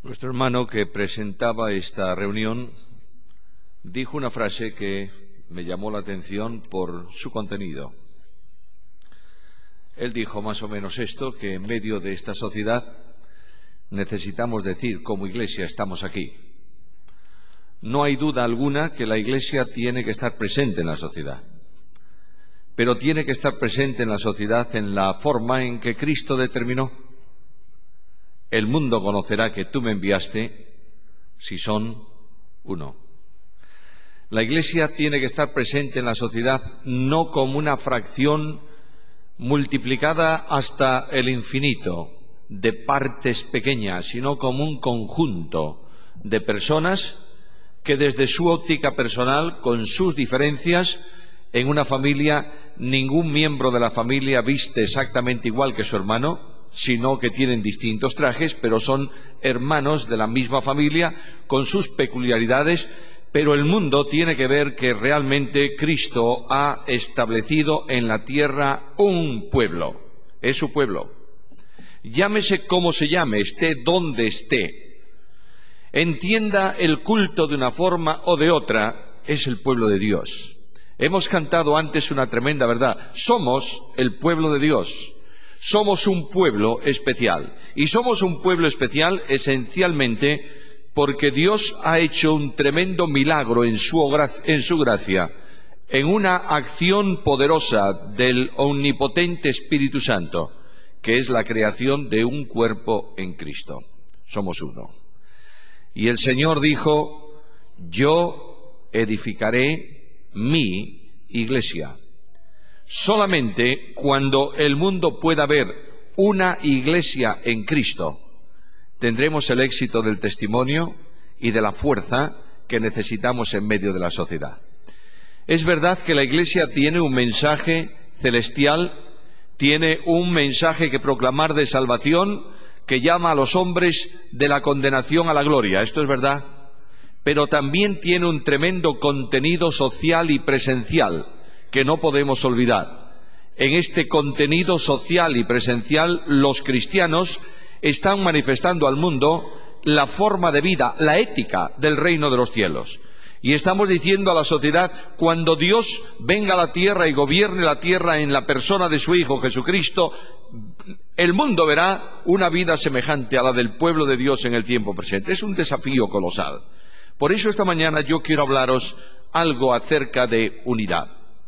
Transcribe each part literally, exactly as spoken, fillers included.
Nuestro hermano que presentaba esta reunión dijo una frase que me llamó la atención por su contenido. Él dijo más o menos esto, que en medio de esta sociedad necesitamos decir como Iglesia estamos aquí. No hay duda alguna que la Iglesia tiene que estar presente en la sociedad, pero tiene que estar presente en la sociedad en la forma en que Cristo determinó. El mundo conocerá que tú me enviaste si son uno. La Iglesia tiene que estar presente en la sociedad no como una fracción multiplicada hasta el infinito de partes pequeñas, sino como un conjunto de personas que desde su óptica personal, con sus diferencias, en una familia ningún miembro de la familia viste exactamente igual que su hermano, sino que tienen distintos trajes, pero son hermanos de la misma familia, con sus peculiaridades, pero el mundo tiene que ver que realmente Cristo ha establecido en la tierra un pueblo, es su pueblo. Llámese como se llame, esté donde esté, entienda el culto de una forma o de otra, es el pueblo de Dios. Hemos cantado antes una tremenda verdad, somos el pueblo de Dios. Somos un pueblo especial, y somos un pueblo especial esencialmente porque Dios ha hecho un tremendo milagro en su, en su gracia, en una acción poderosa del omnipotente Espíritu Santo, que es la creación de un cuerpo en Cristo. Somos uno. Y el Señor dijo, yo edificaré mi iglesia. Solamente cuando el mundo pueda ver una iglesia en Cristo, tendremos el éxito del testimonio y de la fuerza que necesitamos en medio de la sociedad. Es verdad que la Iglesia tiene un mensaje celestial, tiene un mensaje que proclamar de salvación, que llama a los hombres de la condenación a la gloria. Esto es verdad, pero también tiene un tremendo contenido social y presencial que no podemos olvidar. En este contenido social y presencial, los cristianos están manifestando al mundo la forma de vida, la ética del reino de los cielos. Y estamos diciendo a la sociedad, cuando Dios venga a la tierra y gobierne la tierra en la persona de su Hijo Jesucristo, el mundo verá una vida semejante a la del pueblo de Dios en el tiempo presente. Es un desafío colosal. Por eso esta mañana yo quiero hablaros algo acerca de unidad.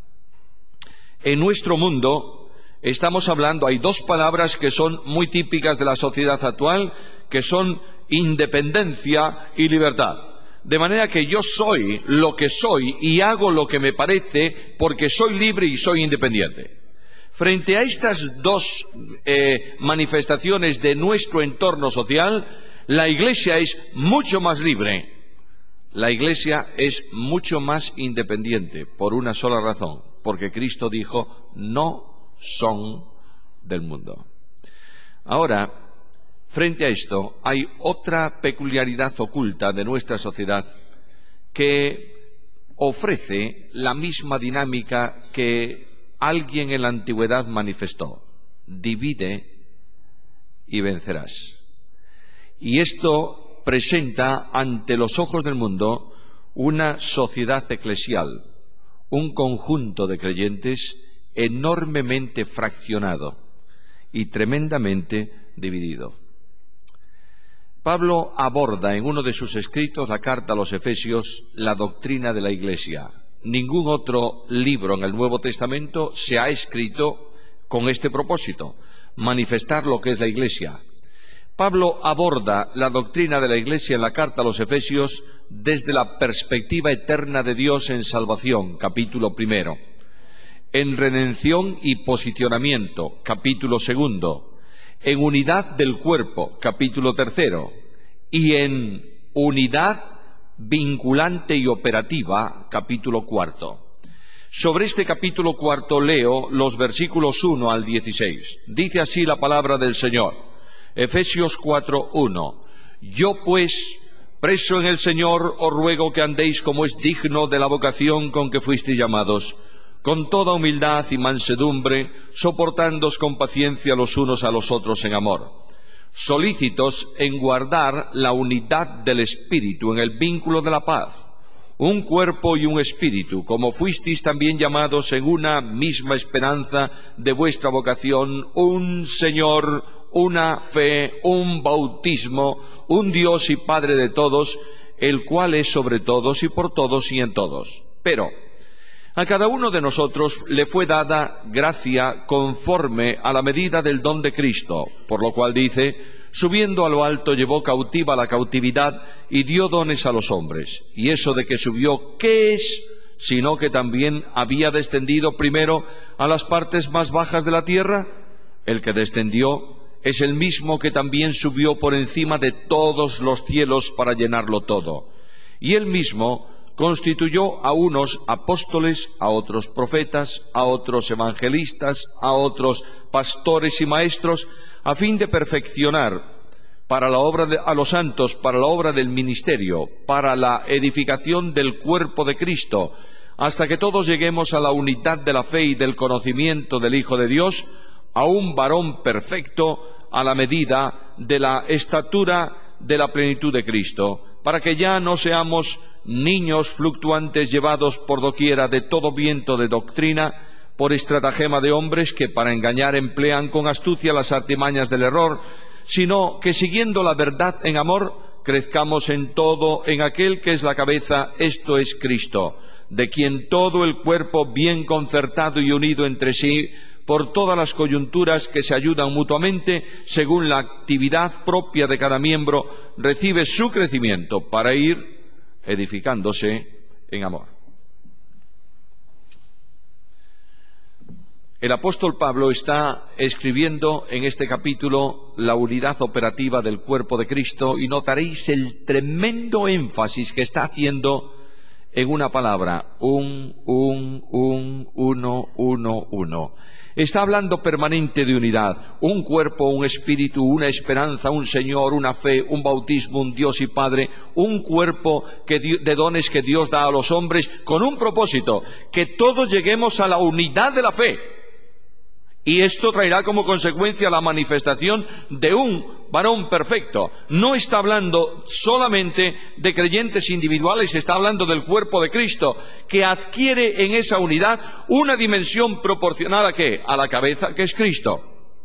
En nuestro mundo estamos hablando, hay dos palabras que son muy típicas de la sociedad actual, que son independencia y libertad. De manera que yo soy lo que soy y hago lo que me parece porque soy libre y soy independiente. Frente a estas dos eh, manifestaciones de nuestro entorno social, la Iglesia es mucho más libre. La Iglesia es mucho más independiente por una sola razón, porque Cristo dijo, no son del mundo. Ahora, frente a esto, hay otra peculiaridad oculta de nuestra sociedad que ofrece la misma dinámica que alguien en la antigüedad manifestó. Divide y vencerás. Y esto presenta ante los ojos del mundo una sociedad eclesial, un conjunto de creyentes enormemente fraccionado y tremendamente dividido. Pablo aborda en uno de sus escritos, la carta a los Efesios, la doctrina de la Iglesia. Ningún otro libro en el Nuevo Testamento se ha escrito con este propósito, manifestar lo que es la Iglesia. Pablo aborda la doctrina de la Iglesia en la carta a los Efesios desde la perspectiva eterna de Dios en salvación, capítulo primero, en redención y posicionamiento, capítulo segundo, en unidad del cuerpo, capítulo tercero, y en unidad vinculante y operativa, capítulo cuarto. Sobre este capítulo cuarto leo los versículos uno al dieciséis. Dice así la palabra del Señor. Efesios cuatro, uno. Yo pues, preso en el Señor, os ruego que andéis como es digno de la vocación con que fuisteis llamados, con toda humildad y mansedumbre, soportándoos con paciencia los unos a los otros en amor, solícitos en guardar la unidad del Espíritu en el vínculo de la paz. Un cuerpo y un espíritu, como fuisteis también llamados en una misma esperanza de vuestra vocación, un Señor, una fe, un bautismo, un Dios y Padre de todos, el cual es sobre todos y por todos y en todos. Pero a cada uno de nosotros le fue dada gracia conforme a la medida del don de Cristo, por lo cual dice: subiendo a lo alto llevó cautiva la cautividad y dio dones a los hombres. Y eso de que subió, ¿qué es? Sino que también había descendido primero a las partes más bajas de la tierra. El que descendió es el mismo que también subió por encima de todos los cielos para llenarlo todo. Y él mismo constituyó a unos apóstoles, a otros profetas, a otros evangelistas, a otros pastores y maestros, a fin de perfeccionar para la obra de, a los santos, para la obra del ministerio, para la edificación del cuerpo de Cristo, hasta que todos lleguemos a la unidad de la fe y del conocimiento del Hijo de Dios, a un varón perfecto, a la medida de la estatura de la plenitud de Cristo, para que ya no seamos niños fluctuantes llevados por doquiera de todo viento de doctrina, por estratagema de hombres que para engañar emplean con astucia las artimañas del error, sino que siguiendo la verdad en amor, crezcamos en todo en aquel que es la cabeza, esto es Cristo, de quien todo el cuerpo bien concertado y unido entre sí, por todas las coyunturas que se ayudan mutuamente, según la actividad propia de cada miembro, recibe su crecimiento para ir edificándose en amor. El apóstol Pablo está escribiendo en este capítulo la unidad operativa del cuerpo de Cristo, y notaréis el tremendo énfasis que está haciendo en una palabra: un, un, un, uno, uno, uno. Está hablando permanente de unidad, un cuerpo, un espíritu, una esperanza, un Señor, una fe, un bautismo, un Dios y Padre, un cuerpo que, de dones que Dios da a los hombres con un propósito: que todos lleguemos a la unidad de la fe. Y esto traerá como consecuencia la manifestación de un varón perfecto. No está hablando solamente de creyentes individuales, está hablando del cuerpo de Cristo, que adquiere en esa unidad una dimensión proporcional a ¿qué? A la cabeza, que es Cristo.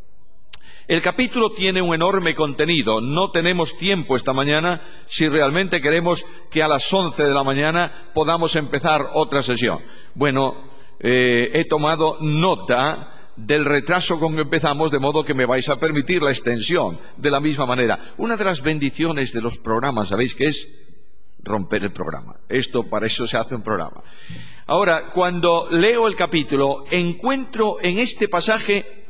El capítulo tiene un enorme contenido. No tenemos tiempo esta mañana, si realmente queremos que a las once de la mañana podamos empezar otra sesión. Bueno, eh, he tomado nota del retraso con que empezamos, de modo que me vais a permitir la extensión de la misma manera. Una de las bendiciones de los programas, ¿sabéis qué es? Romper el programa. Esto, para eso se hace un programa. Ahora, cuando leo el capítulo, encuentro en este pasaje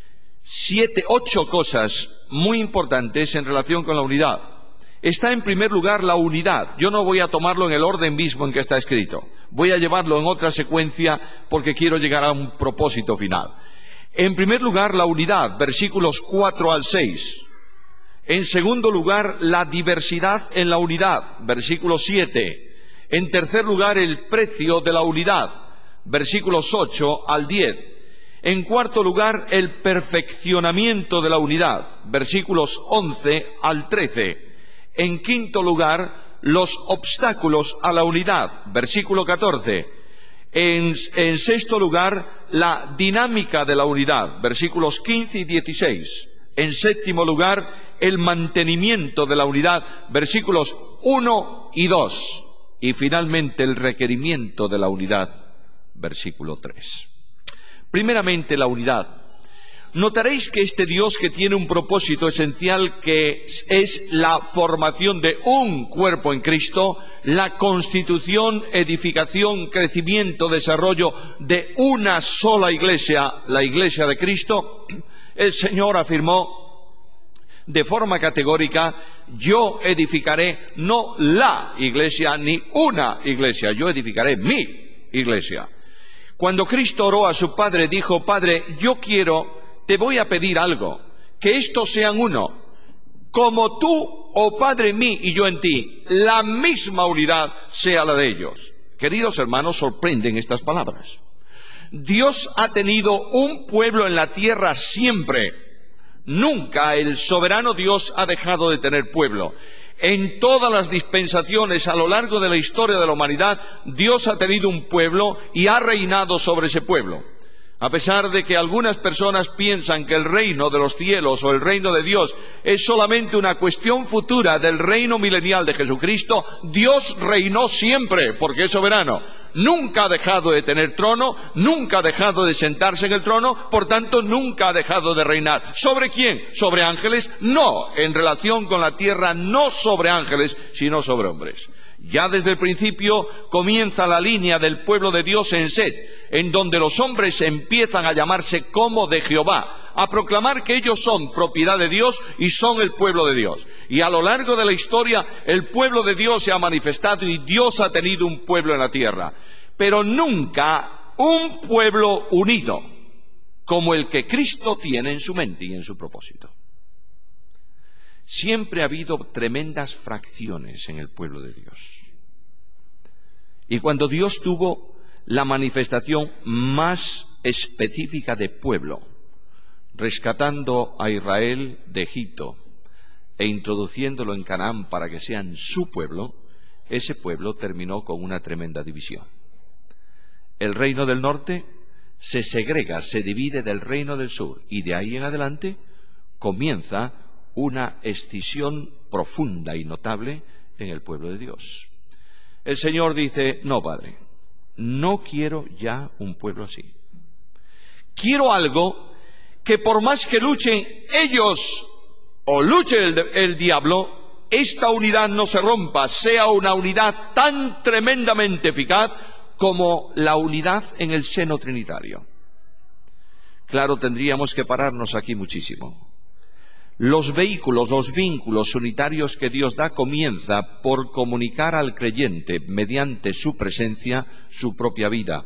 siete, ocho cosas muy importantes en relación con la unidad. Está en primer lugar la unidad. Yo no voy a tomarlo en el orden mismo en que está escrito. Voy a llevarlo en otra secuencia porque quiero llegar a un propósito final. En primer lugar, la unidad, versículos cuatro al seis. En segundo lugar, la diversidad en la unidad, versículo siete. En tercer lugar, el precio de la unidad, versículos ocho al diez. En cuarto lugar, el perfeccionamiento de la unidad, versículos once al trece. En quinto lugar, los obstáculos a la unidad, versículo catorce. En, en sexto lugar, la dinámica de la unidad, versículos quince y dieciséis. En séptimo lugar, el mantenimiento de la unidad, versículos uno y dos. Y finalmente, el requerimiento de la unidad, versículo tres. Primeramente, la unidad. Notaréis que este Dios, que tiene un propósito esencial, que es la formación de un cuerpo en Cristo, la constitución, edificación, crecimiento, desarrollo de una sola iglesia, la iglesia de Cristo, el Señor afirmó de forma categórica: yo edificaré no la iglesia ni una iglesia, yo edificaré mi iglesia. Cuando Cristo oró a su Padre, dijo: Padre, yo quiero, te voy a pedir algo, que estos sean uno, como tú, oh Padre, en mí y yo en ti, la misma unidad sea la de ellos. Queridos hermanos, sorprenden estas palabras. Dios ha tenido un pueblo en la tierra siempre. Nunca el soberano Dios ha dejado de tener pueblo. En todas las dispensaciones a lo largo de la historia de la humanidad, Dios ha tenido un pueblo y ha reinado sobre ese pueblo. A pesar de que algunas personas piensan que el reino de los cielos o el reino de Dios es solamente una cuestión futura del reino milenial de Jesucristo, Dios reinó siempre porque es soberano. Nunca ha dejado de tener trono, nunca ha dejado de sentarse en el trono, por tanto nunca ha dejado de reinar. ¿Sobre quién? ¿Sobre ángeles? No, en relación con la tierra, no sobre ángeles, sino sobre hombres. Ya desde el principio comienza la línea del pueblo de Dios en Set, en donde los hombres empiezan a llamarse como de Jehová, a proclamar que ellos son propiedad de Dios y son el pueblo de Dios. Y a lo largo de la historia el pueblo de Dios se ha manifestado y Dios ha tenido un pueblo en la tierra. Pero nunca un pueblo unido como el que Cristo tiene en su mente y en su propósito. Siempre ha habido tremendas fracciones en el pueblo de Dios. Y cuando Dios tuvo la manifestación más específica de pueblo, rescatando a Israel de Egipto e introduciéndolo en Canaán para que sean su pueblo, ese pueblo terminó con una tremenda división. El reino del norte se segrega, se divide del reino del sur, y de ahí en adelante comienza una escisión profunda y notable en el pueblo de Dios. El Señor dice: no, Padre, no quiero ya un pueblo así. Quiero algo que por más que luchen ellos o luche el, el diablo, esta unidad no se rompa, sea una unidad tan tremendamente eficaz como la unidad en el seno trinitario. Claro, tendríamos que pararnos aquí muchísimo. Los vehículos, los vínculos unitarios que Dios da comienza por comunicar al creyente, mediante su presencia, su propia vida.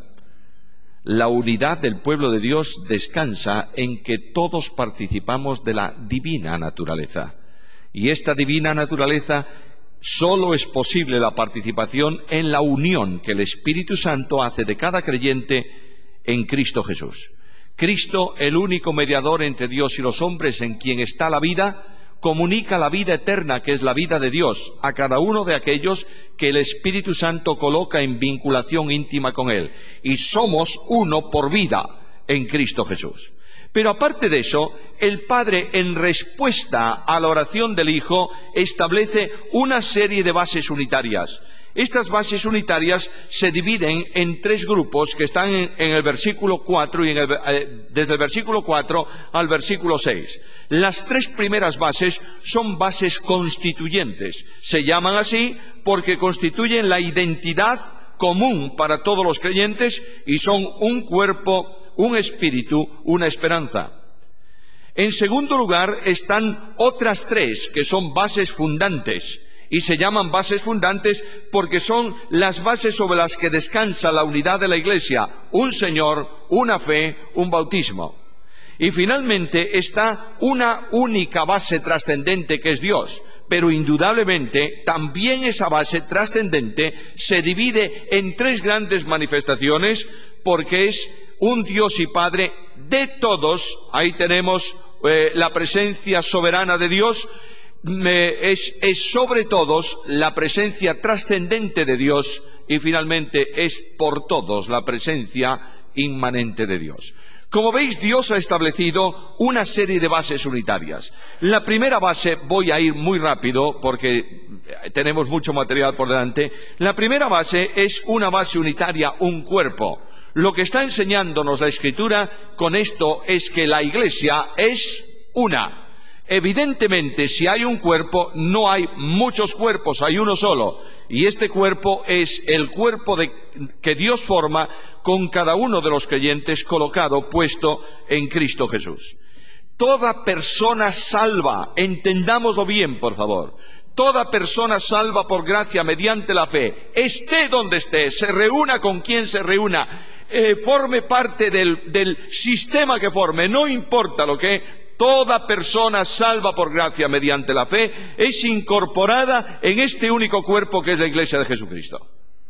La unidad del pueblo de Dios descansa en que todos participamos de la divina naturaleza. Y esta divina naturaleza solo es posible la participación en la unión que el Espíritu Santo hace de cada creyente en Cristo Jesús. Cristo, el único mediador entre Dios y los hombres, en quien está la vida, comunica la vida eterna, que es la vida de Dios, a cada uno de aquellos que el Espíritu Santo coloca en vinculación íntima con Él. Y somos uno por vida en Cristo Jesús. Pero aparte de eso, el Padre, en respuesta a la oración del Hijo, establece una serie de bases unitarias. Estas bases unitarias se dividen en tres grupos que están en, en el versículo cuatro, y en el, eh, desde el versículo cuatro al versículo seis. Las tres primeras bases son bases constituyentes. Se llaman así porque constituyen la identidad común para todos los creyentes y son un cuerpo, un espíritu, una esperanza. En segundo lugar están otras tres que son bases fundantes. Y se llaman bases fundantes porque son las bases sobre las que descansa la unidad de la Iglesia: un Señor, una fe, un bautismo. Y finalmente está una única base trascendente que es Dios. Pero indudablemente también esa base trascendente se divide en tres grandes manifestaciones, porque es un Dios y Padre de todos. Ahí tenemos eh, la presencia soberana de Dios. Es, es sobre todos la presencia trascendente de Dios, y finalmente es por todos la presencia inmanente de Dios. Como veis, Dios ha establecido una serie de bases unitarias. La primera base, voy a ir muy rápido porque tenemos mucho material por delante. La primera base es una base unitaria, un cuerpo. Lo que está enseñándonos la Escritura con esto es que la Iglesia es una. Evidentemente, si hay un cuerpo, no hay muchos cuerpos, hay uno solo. Y este cuerpo es el cuerpo de, que Dios forma con cada uno de los creyentes colocado, puesto en Cristo Jesús. Toda persona salva, entendámoslo bien, por favor. Toda persona salva por gracia mediante la fe, esté donde esté, se reúna con quien se reúna, eh, forme parte del, del sistema que forme, no importa lo que. Toda persona salva por gracia mediante la fe es incorporada en este único cuerpo que es la Iglesia de Jesucristo.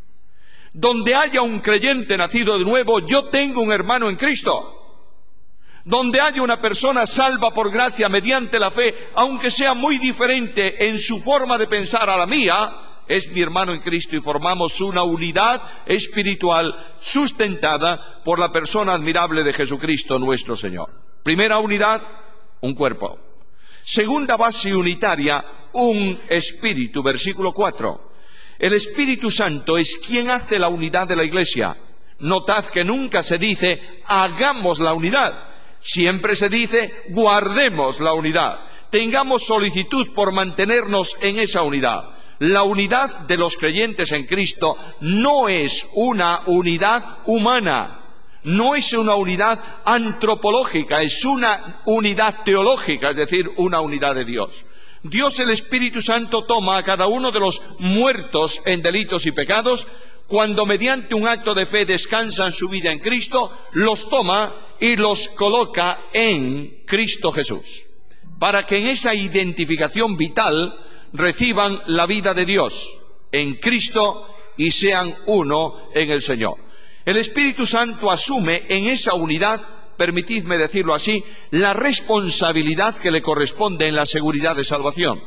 Donde haya un creyente nacido de nuevo, yo tengo un hermano en Cristo. donde haya una persona salva por gracia mediante la fe, aunque sea muy diferente en su forma de pensar a la mía, es mi hermano en Cristo y formamos una unidad espiritual sustentada por la persona admirable de Jesucristo nuestro Señor. Primera unidad, un cuerpo. Segunda base unitaria, un espíritu. Versículo cuatro. El Espíritu Santo es quien hace la unidad de la Iglesia. Notad que nunca se dice hagamos la unidad. Siempre se dice guardemos la unidad. Tengamos solicitud por mantenernos en esa unidad. La unidad de los creyentes en Cristo no es una unidad humana, no es una unidad antropológica, es una unidad teológica, es decir, una unidad de Dios. Dios el Espíritu Santo toma a cada uno de los muertos en delitos y pecados, cuando mediante un acto de fe descansan su vida en Cristo, los toma y los coloca en Cristo Jesús, para que en esa identificación vital reciban la vida de Dios en Cristo y sean uno en el Señor. El Espíritu Santo asume en esa unidad, permitidme decirlo así, la responsabilidad que le corresponde en la seguridad de salvación.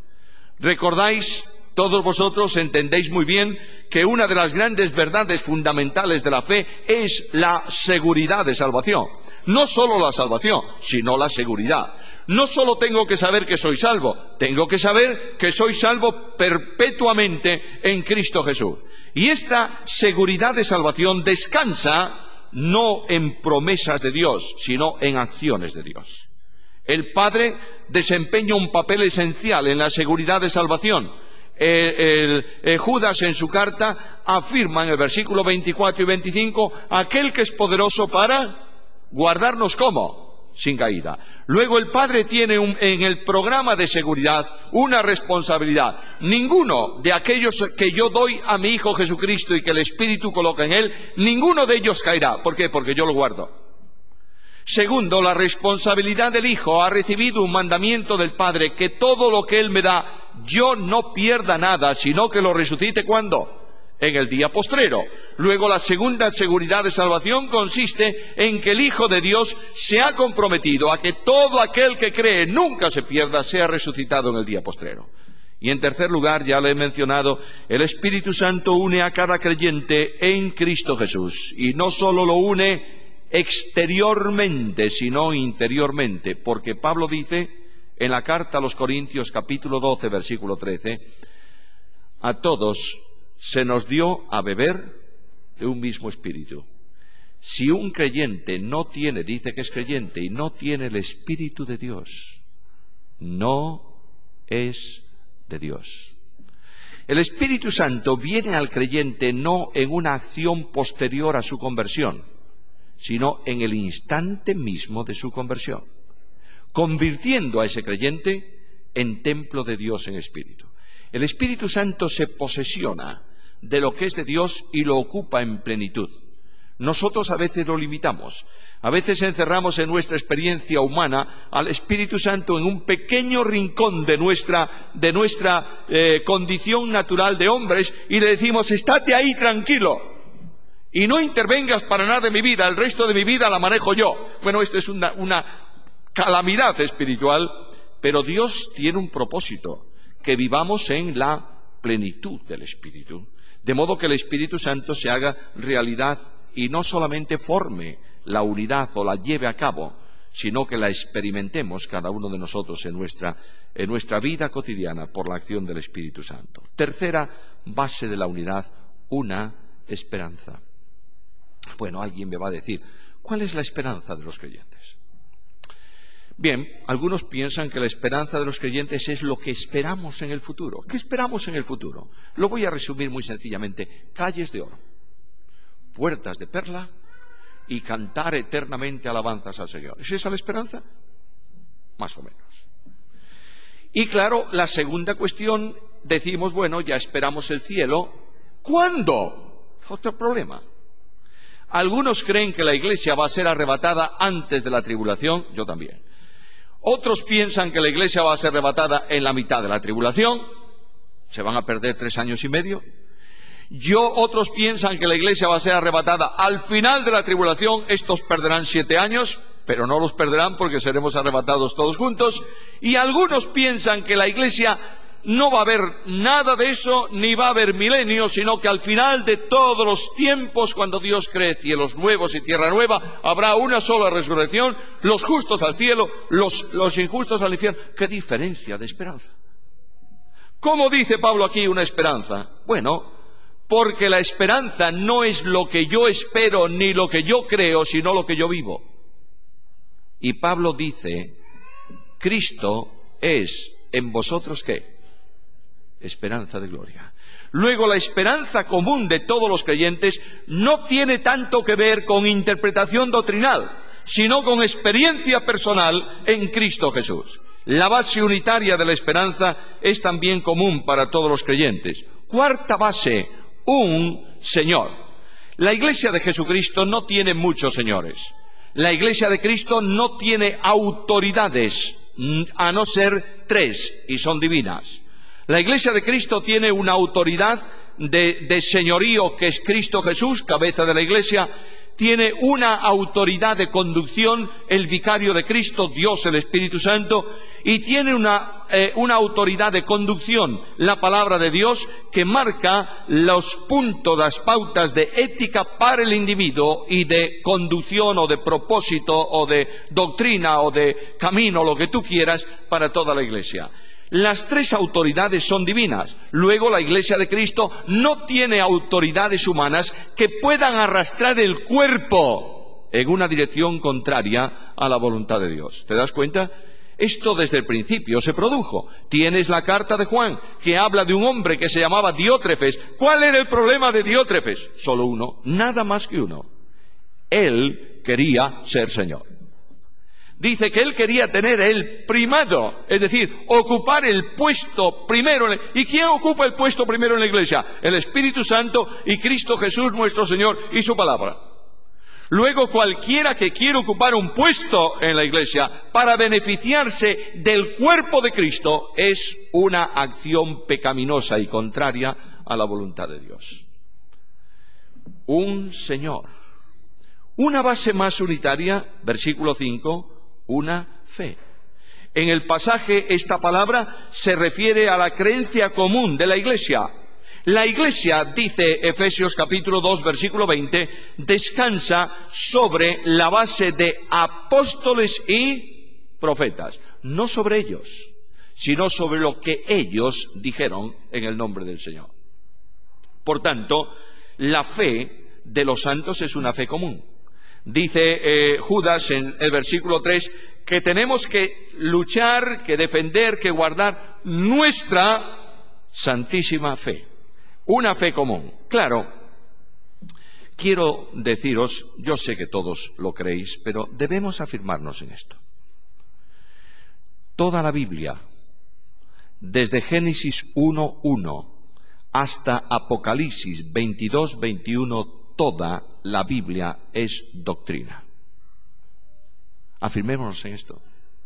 ¿Recordáis? Todos vosotros entendéis muy bien que una de las grandes verdades fundamentales de la fe es la seguridad de salvación. No solo la salvación, sino la seguridad. No solo tengo que saber que soy salvo, tengo que saber que soy salvo perpetuamente en Cristo Jesús. Y esta seguridad de salvación descansa no en promesas de Dios, sino en acciones de Dios. El Padre desempeña un papel esencial en la seguridad de salvación. El, el, el Judas en su carta afirma en el versículo veinticuatro y veinticinco, aquel que es poderoso para guardarnos ¿cómo? Sin caída. Luego el Padre tiene un, en el programa de seguridad una responsabilidad. Ninguno de aquellos que yo doy a mi Hijo Jesucristo y que el Espíritu coloca en él, ninguno de ellos caerá. ¿Por qué? Porque yo lo guardo. Segundo, la responsabilidad del Hijo ha recibido un mandamiento del Padre, que todo lo que Él me da, yo no pierda nada, sino que lo resucite ¿cuándo? En el día postrero. Luego, la segunda seguridad de salvación consiste en que el Hijo de Dios se ha comprometido a que todo aquel que cree nunca se pierda, sea resucitado en el día postrero. Y en tercer lugar, ya lo he mencionado, el Espíritu Santo une a cada creyente en Cristo Jesús. Y no solo lo une exteriormente, sino interiormente, porque Pablo dice en la carta a los Corintios capítulo doce versículo trece, a todos se nos dio a beber de un mismo espíritu. Si un creyente no tiene, dice que es creyente, y no tiene el Espíritu de Dios, no es de Dios. El Espíritu Santo viene al creyente no en una acción posterior a su conversión, sino en el instante mismo de su conversión, convirtiendo a ese creyente en templo de Dios en espíritu. El Espíritu Santo se posesiona de lo que es de Dios y lo ocupa en plenitud. Nosotros a veces lo limitamos, a veces encerramos en nuestra experiencia humana al Espíritu Santo en un pequeño rincón de nuestra, de nuestra eh, condición natural de hombres y le decimos, estate ahí tranquilo y no intervengas para nada en mi vida, el resto de mi vida la manejo yo. Bueno, esto es una, una calamidad espiritual, pero Dios tiene un propósito, que vivamos en la plenitud del Espíritu, de modo que el Espíritu Santo se haga realidad y no solamente forme la unidad o la lleve a cabo, sino que la experimentemos cada uno de nosotros en nuestra, en nuestra vida cotidiana por la acción del Espíritu Santo. Tercera base de la unidad, una esperanza. Bueno, alguien me va a decir, ¿cuál es la esperanza de los creyentes? Bien, algunos piensan que la esperanza de los creyentes es lo que esperamos en el futuro. ¿Qué esperamos en el futuro? Lo voy a resumir muy sencillamente. Calles de oro, puertas de perla y cantar eternamente alabanzas al Señor. ¿Es esa la esperanza? Más o menos. Y claro, la segunda cuestión, decimos, bueno, ya esperamos el cielo. ¿Cuándo? Otro problema. Algunos creen que la iglesia va a ser arrebatada antes de la tribulación, yo también. Otros piensan que la iglesia va a ser arrebatada en la mitad de la tribulación, se van a perder tres años y medio. Yo, otros piensan que la iglesia va a ser arrebatada al final de la tribulación. Estos perderán siete años, pero no los perderán porque seremos arrebatados todos juntos. Y algunos piensan que la iglesia no va a haber nada de eso, ni va a haber milenio, sino que al final de todos los tiempos, cuando Dios cree cielos nuevos y tierra nueva, habrá una sola resurrección, los justos al cielo, los, los injustos al infierno. ¡Qué diferencia de esperanza! ¿Cómo dice Pablo aquí una esperanza? Bueno, porque la esperanza no es lo que yo espero ni lo que yo creo, sino lo que yo vivo. Y Pablo dice, Cristo es en vosotros, ¿qué? Esperanza de gloria. Luego, la esperanza común de todos los creyentes no tiene tanto que ver con interpretación doctrinal, sino con experiencia personal en Cristo Jesús. La base unitaria de la esperanza es también común para todos los creyentes. Cuarta base, un Señor. La Iglesia de Jesucristo no tiene muchos señores. La Iglesia de Cristo no tiene autoridades, a no ser tres, y son divinas. La Iglesia de Cristo tiene una autoridad de, de señorío, que es Cristo Jesús, cabeza de la Iglesia. Tiene una autoridad de conducción, el vicario de Cristo, Dios el Espíritu Santo, y tiene una, eh, una autoridad de conducción, la palabra de Dios, que marca los puntos, las pautas de ética para el individuo y de conducción o de propósito o de doctrina o de camino, lo que tú quieras, para toda la Iglesia. Las tres autoridades son divinas. Luego, la Iglesia de Cristo no tiene autoridades humanas que puedan arrastrar el cuerpo en una dirección contraria a la voluntad de Dios. ¿Te das cuenta? Esto desde el principio se produjo. Tienes la carta de Juan, que habla de un hombre que se llamaba Diótrefes. ¿Cuál era el problema de Diótrefes? Solo uno, nada más que uno. Él quería ser Señor. Dice que él quería tener el primado, es decir, ocupar el puesto primero. En la... ¿Y quién ocupa el puesto primero en la Iglesia? El Espíritu Santo y Cristo Jesús nuestro Señor y su palabra. Luego, cualquiera que quiera ocupar un puesto en la Iglesia para beneficiarse del cuerpo de Cristo es una acción pecaminosa y contraria a la voluntad de Dios. Un Señor. Una base más unitaria, versículo cinco, una fe. En el pasaje, esta palabra se refiere a la creencia común de la Iglesia. La Iglesia, dice Efesios capítulo dos, versículo veinte, descansa sobre la base de apóstoles y profetas. No sobre ellos, sino sobre lo que ellos dijeron en el nombre del Señor. Por tanto, la fe de los santos es una fe común. Dice eh, Judas en el versículo tres que tenemos que luchar, que defender, que guardar nuestra santísima fe. Una fe común. Claro, quiero deciros, yo sé que todos lo creéis, pero debemos afirmarnos en esto. Toda la Biblia, desde Génesis uno uno hasta Apocalipsis veintidós veintiuno, toda la Biblia es doctrina. Afirmémonos en esto.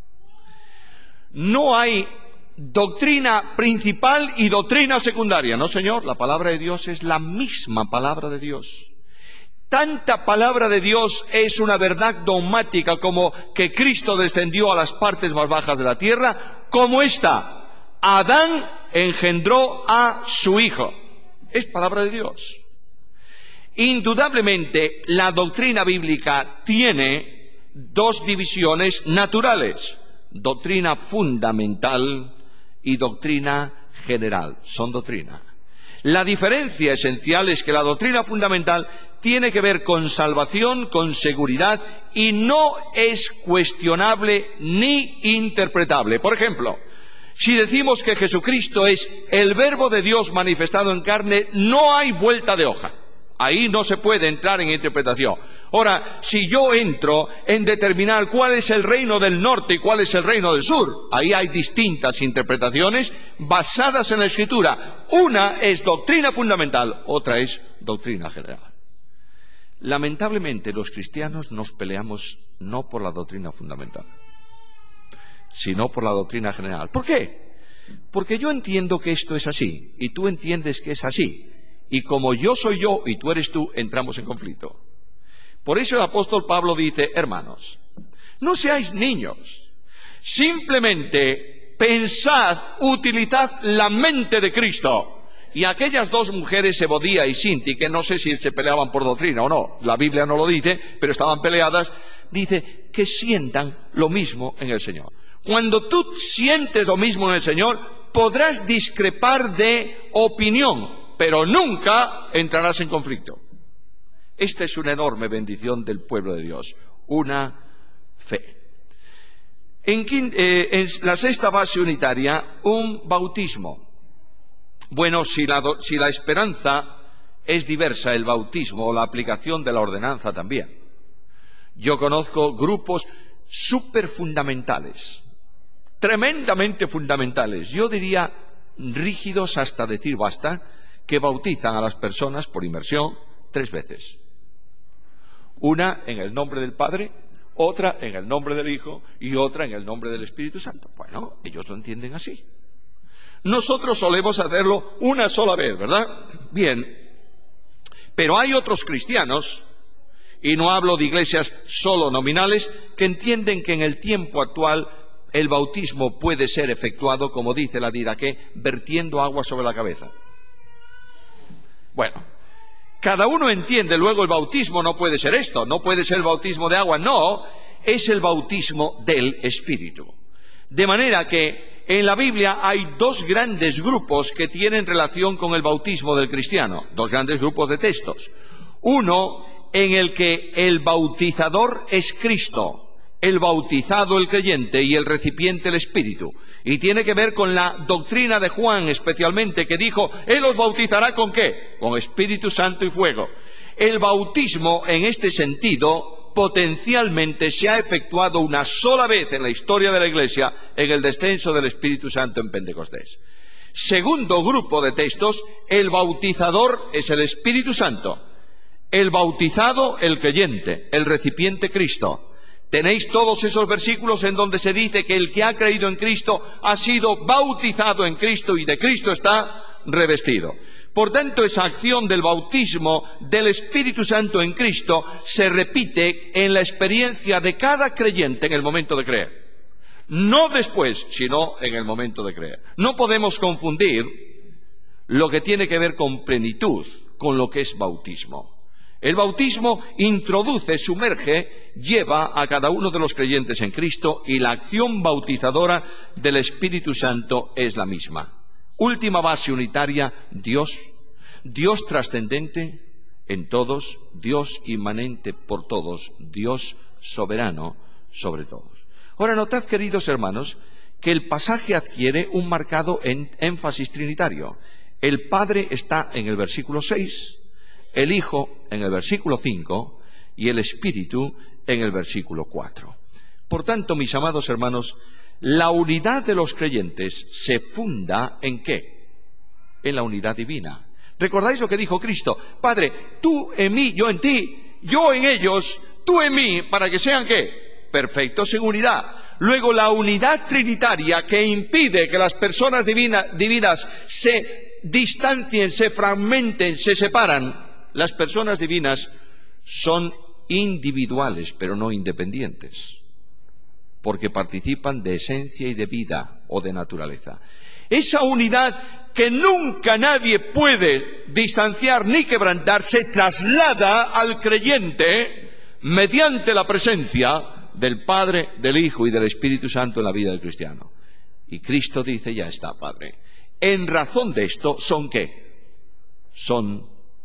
No hay doctrina principal y doctrina secundaria. No, señor, la palabra de Dios es la misma palabra de Dios. Tanta palabra de Dios es una verdad dogmática como que Cristo descendió a las partes más bajas de la tierra, como esta: Adán engendró a su hijo. Es palabra de Dios. Indudablemente, la doctrina bíblica tiene dos divisiones naturales: doctrina fundamental y doctrina general. Son doctrina. La diferencia esencial es que la doctrina fundamental tiene que ver con salvación, con seguridad, y no es cuestionable ni interpretable. Por ejemplo, si decimos que Jesucristo es el Verbo de Dios manifestado en carne, no hay vuelta de hoja. Ahí no se puede entrar en interpretación. Ahora, si yo entro en determinar cuál es el reino del norte y cuál es el reino del sur, ahí hay distintas interpretaciones basadas en la Escritura. Una es doctrina fundamental, otra es doctrina general. Lamentablemente, los cristianos nos peleamos no por la doctrina fundamental, sino por la doctrina general. ¿Por qué? Porque yo entiendo que esto es así, y tú entiendes que es así. Y como yo soy yo y tú eres tú, entramos en conflicto. Por eso el apóstol Pablo dice, hermanos, no seáis niños, simplemente pensad, utilizad la mente de Cristo. Y aquellas dos mujeres, Ebodía y Sinti, que no sé si se peleaban por doctrina o no, la Biblia no lo dice, pero estaban peleadas, dice que sientan lo mismo en el Señor. Cuando tú sientes lo mismo en el Señor, podrás discrepar de opinión, pero nunca entrarás en conflicto. Esta es una enorme bendición del pueblo de Dios, una fe. En, eh, en la sexta base unitaria, un bautismo. Bueno, si la, si la esperanza es diversa, el bautismo o la aplicación de la ordenanza también. Yo conozco grupos súper fundamentales, tremendamente fundamentales, yo diría rígidos hasta decir basta, que bautizan a las personas por inmersión tres veces. Una en el nombre del Padre, otra en el nombre del Hijo y otra en el nombre del Espíritu Santo. Bueno, ellos lo entienden así. Nosotros solemos hacerlo una sola vez, ¿verdad? Bien, pero hay otros cristianos, y no hablo de iglesias solo nominales, que entienden que en el tiempo actual el bautismo puede ser efectuado, como dice la Didaqué, vertiendo agua sobre la cabeza. Bueno, cada uno entiende, luego el bautismo no puede ser esto, no puede ser el bautismo de agua, no, es el bautismo del Espíritu. De manera que en la Biblia hay dos grandes grupos que tienen relación con el bautismo del cristiano, dos grandes grupos de textos. Uno en el que el bautizador es Cristo, el bautizado el creyente y el recipiente el Espíritu. Y tiene que ver con la doctrina de Juan especialmente, que dijo, Él os bautizará ¿con qué? Con Espíritu Santo y fuego. El bautismo en este sentido potencialmente se ha efectuado una sola vez en la historia de la Iglesia en el descenso del Espíritu Santo en Pentecostés. Segundo grupo de textos, el bautizador es el Espíritu Santo, el bautizado el creyente, el recipiente Cristo. Tenéis todos esos versículos en donde se dice que el que ha creído en Cristo ha sido bautizado en Cristo y de Cristo está revestido. Por tanto, esa acción del bautismo del Espíritu Santo en Cristo se repite en la experiencia de cada creyente en el momento de creer. No después, sino en el momento de creer. No podemos confundir lo que tiene que ver con plenitud con lo que es bautismo. El bautismo introduce, sumerge, lleva a cada uno de los creyentes en Cristo y la acción bautizadora del Espíritu Santo es la misma. Última base unitaria, Dios. Dios trascendente en todos, Dios inmanente por todos, Dios soberano sobre todos. Ahora, notad, queridos hermanos, que el pasaje adquiere un marcado en énfasis trinitario. El Padre está en el versículo seis, el Hijo en el versículo cinco y el Espíritu en el versículo cuatro. Por tanto, mis amados hermanos, la unidad de los creyentes se funda ¿en qué? En la unidad divina. ¿Recordáis lo que dijo Cristo? Padre, tú en mí, yo en ti, yo en ellos, tú en mí, para que sean ¿qué? Perfectos en unidad. Luego, la unidad trinitaria que impide que las personas divina, divinas se distancien, se fragmenten, se separan. Las personas divinas son individuales, pero no independientes, porque participan de esencia y de vida o de naturaleza. Esa unidad que nunca nadie puede distanciar ni quebrantar se traslada al creyente mediante la presencia del Padre, del Hijo y del Espíritu Santo en la vida del cristiano. Y Cristo dice, ya está, Padre. En razón de esto, ¿son qué? Son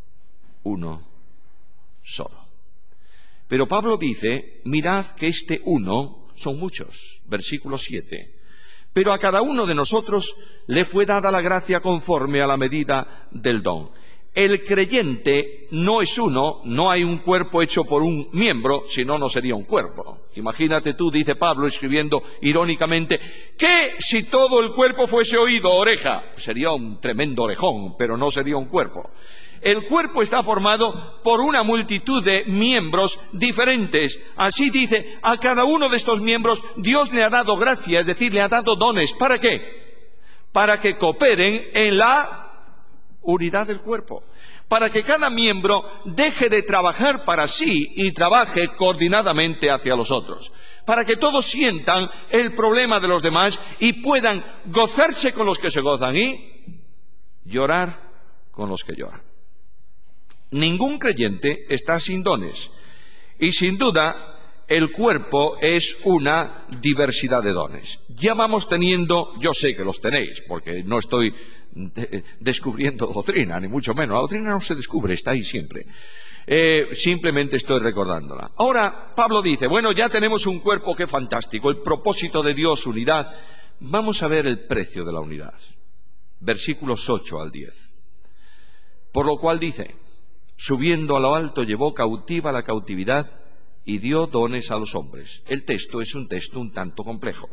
uno solo. Pero Pablo dice, mirad que este uno son muchos. Versículo siete. Pero a cada uno de nosotros le fue dada la gracia conforme a la medida del don. El creyente no es uno, no hay un cuerpo hecho por un miembro, si no, no sería un cuerpo. Imagínate tú, dice Pablo, escribiendo irónicamente, que si todo el cuerpo fuese oído, oreja, sería un tremendo orejón, pero no sería un cuerpo. El cuerpo está formado por una multitud de miembros diferentes. Así dice, a cada uno de estos miembros Dios le ha dado gracia, es decir, le ha dado dones. ¿Para qué? Para que cooperen en la unidad del cuerpo. para que cada miembro deje de trabajar para sí y trabaje coordinadamente hacia los otros, para que todos sientan el problema de los demás y puedan gozarse con los que se gozan y llorar con los que lloran. Ningún creyente está sin dones y sin duda el cuerpo es una diversidad de dones. Ya vamos teniendo, yo sé que los tenéis, porque no estoy de, descubriendo doctrina, ni mucho menos. La doctrina no se descubre, está ahí siempre. Eh, simplemente estoy recordándola. Ahora, Pablo dice, bueno, ya tenemos un cuerpo, qué fantástico, el propósito de Dios, unidad. Vamos a ver el precio de la unidad. Versículos ocho al diez. Por lo cual dice, subiendo a lo alto llevó cautiva la cautividad y dio dones a los hombres. El texto es un texto un tanto complejo.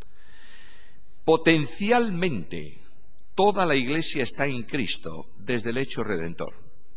Potencialmente, toda la Iglesia está en Cristo desde el hecho redentor.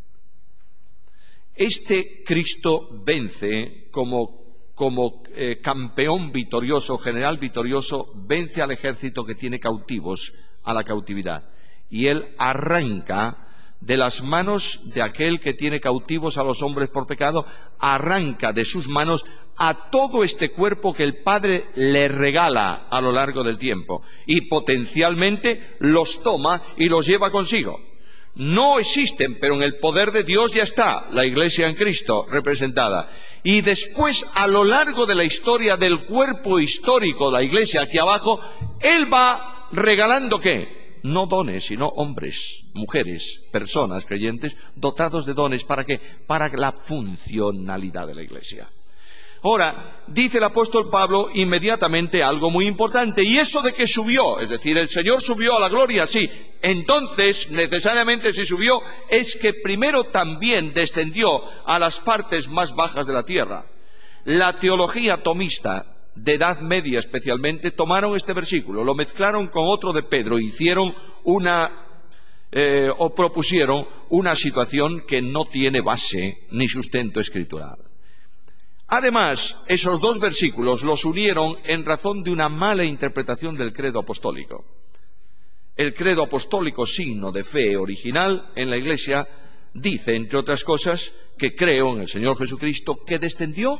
Este Cristo vence como, como eh, campeón victorioso, general victorioso, vence al ejército que tiene cautivos a la cautividad. Y Él arranca de las manos de aquel que tiene cautivos a los hombres por pecado, arranca de sus manos a todo este cuerpo que el Padre le regala a lo largo del tiempo y potencialmente los toma y los lleva consigo. No existen, pero en el poder de Dios ya está la Iglesia en Cristo representada. Y después, a lo largo de la historia del cuerpo histórico de la Iglesia aquí abajo, Él va regalando ¿qué? No dones, sino hombres, mujeres, personas creyentes, dotados de dones. ¿Para qué? Para la funcionalidad de la Iglesia. Ahora, dice el apóstol Pablo inmediatamente algo muy importante. ¿Y eso de que subió? Es decir, el Señor subió a la gloria, sí. Entonces, necesariamente si subió, es que primero también descendió a las partes más bajas de la tierra. La teología tomista, de Edad Media especialmente, tomaron este versículo, lo mezclaron con otro de Pedro, hicieron una, eh, o propusieron una situación que no tiene base ni sustento escritural. Además, esos dos versículos los unieron en razón de una mala interpretación del credo apostólico. El credo apostólico, signo de fe original en la Iglesia, dice, entre otras cosas, que creo en el Señor Jesucristo, que descendió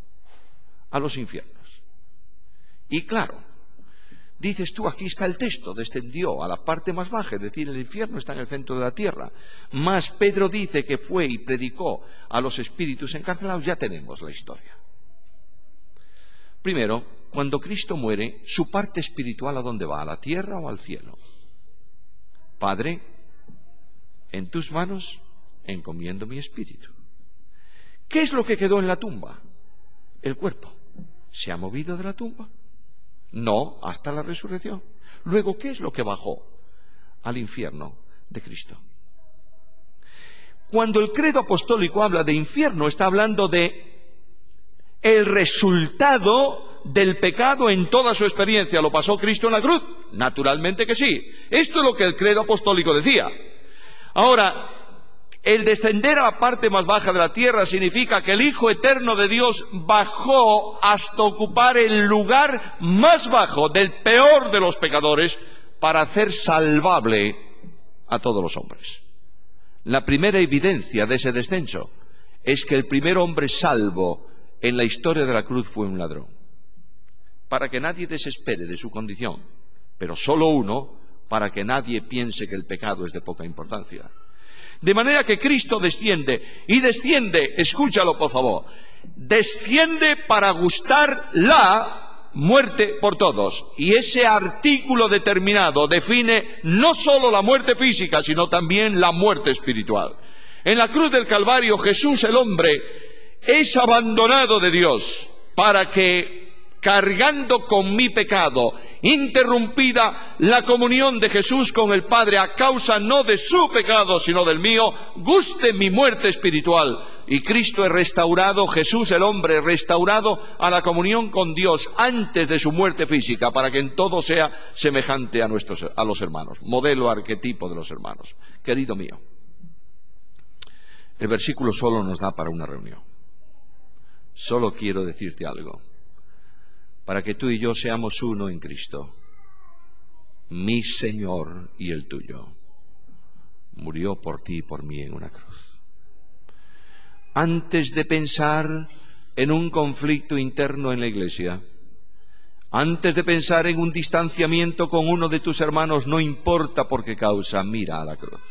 a los infiernos. Y claro, dices tú, aquí está el texto, descendió a la parte más baja, es decir, el infierno está en el centro de la tierra. Mas Pedro dice que fue y predicó a los espíritus encarcelados, ya tenemos la historia. Primero, cuando Cristo muere, su parte espiritual ¿a dónde va? ¿A la tierra o al cielo? Padre, en tus manos encomiendo mi espíritu. ¿Qué es lo que quedó en la tumba? El cuerpo. ¿Se ha movido de la tumba? No, hasta la resurrección. Luego, ¿qué es lo que bajó al infierno de Cristo? Cuando el credo apostólico habla de infierno, está hablando de el resultado del pecado en toda su experiencia. ¿Lo pasó Cristo en la cruz? Naturalmente que sí. Esto es lo que el credo apostólico decía. Ahora, el descender a la parte más baja de la tierra significa que el Hijo Eterno de Dios bajó hasta ocupar el lugar más bajo del peor de los pecadores para hacer salvable a todos los hombres. La primera evidencia de ese descenso es que el primer hombre salvo en la historia de la cruz fue un ladrón. Para que nadie desespere de su condición, pero solo uno, para que nadie piense que el pecado es de poca importancia. De manera que Cristo desciende, y desciende, escúchalo por favor, desciende para gustar la muerte por todos. Y ese artículo determinado define no solo la muerte física, sino también la muerte espiritual. En la cruz del Calvario, Jesús el hombre es abandonado de Dios para que, cargando con mi pecado, interrumpida la comunión de Jesús con el Padre a causa no de su pecado, sino del mío, guste mi muerte espiritual. Y Cristo es restaurado, Jesús el hombre restaurado a la comunión con Dios antes de su muerte física, para que en todo sea semejante a, nuestros, a los hermanos, modelo arquetipo de los hermanos. Querido mío, el versículo solo nos da para una reunión. Solo quiero decirte algo. Para que tú y yo seamos uno en Cristo, mi Señor y el tuyo. murió por ti y por mí en una cruz. Antes de pensar en un conflicto interno en la iglesia, antes de pensar en un distanciamiento con uno de tus hermanos, no importa por qué causa, mira a la cruz.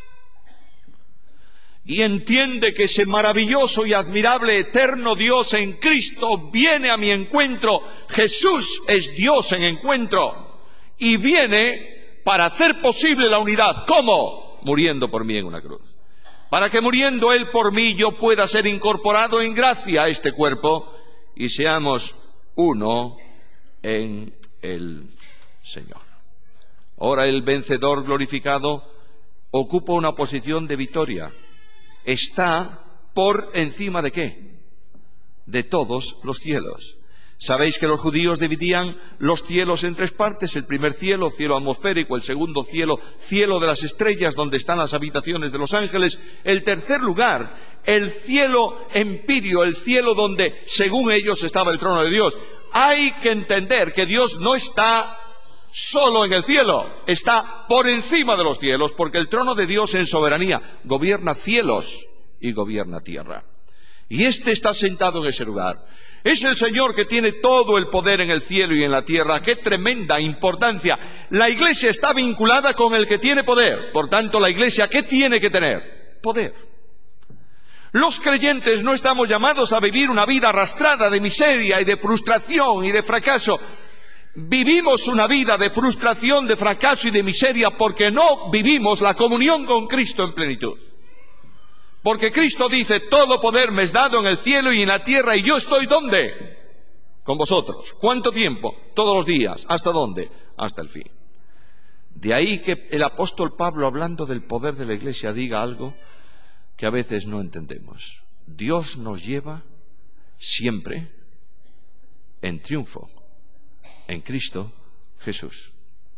Y entiende que ese maravilloso y admirable eterno Dios en Cristo viene a mi encuentro. Jesús es Dios en encuentro. Y viene para hacer posible la unidad. ¿Cómo? Muriendo por mí en una cruz. Para que muriendo Él por mí yo pueda ser incorporado en gracia a este cuerpo y seamos uno en el Señor. Ahora el vencedor glorificado ocupa una posición de victoria. Está por encima de ¿qué? De todos los cielos. Sabéis que los judíos dividían los cielos en tres partes: el primer cielo, cielo atmosférico; el segundo cielo, cielo de las estrellas, donde están las habitaciones de los ángeles; el tercer lugar, el cielo empíreo, el cielo donde, según ellos, estaba el trono de Dios. Hay que entender que Dios no está solo en el cielo, está por encima de los cielos, porque el trono de Dios en soberanía gobierna cielos y gobierna tierra. Y este está sentado en ese lugar. Es el Señor que tiene todo el poder en el cielo y en la tierra. ¡Qué tremenda importancia! La Iglesia está vinculada con el que tiene poder. Por tanto, la Iglesia, ¿qué tiene que tener? Poder. Los creyentes no estamos llamados a vivir una vida arrastrada de miseria y de frustración y de fracaso. Vivimos una vida de frustración, de fracaso y de miseria porque no vivimos la comunión con Cristo en plenitud. Porque Cristo dice: todo poder me es dado en el cielo y en la tierra, y yo estoy ¿dónde? Con vosotros. ¿Cuánto tiempo? Todos los días. ¿Hasta dónde? Hasta el fin. De ahí que el apóstol Pablo, hablando del poder de la Iglesia, diga algo que a veces no entendemos. Dios nos lleva siempre en triunfo en Cristo Jesús.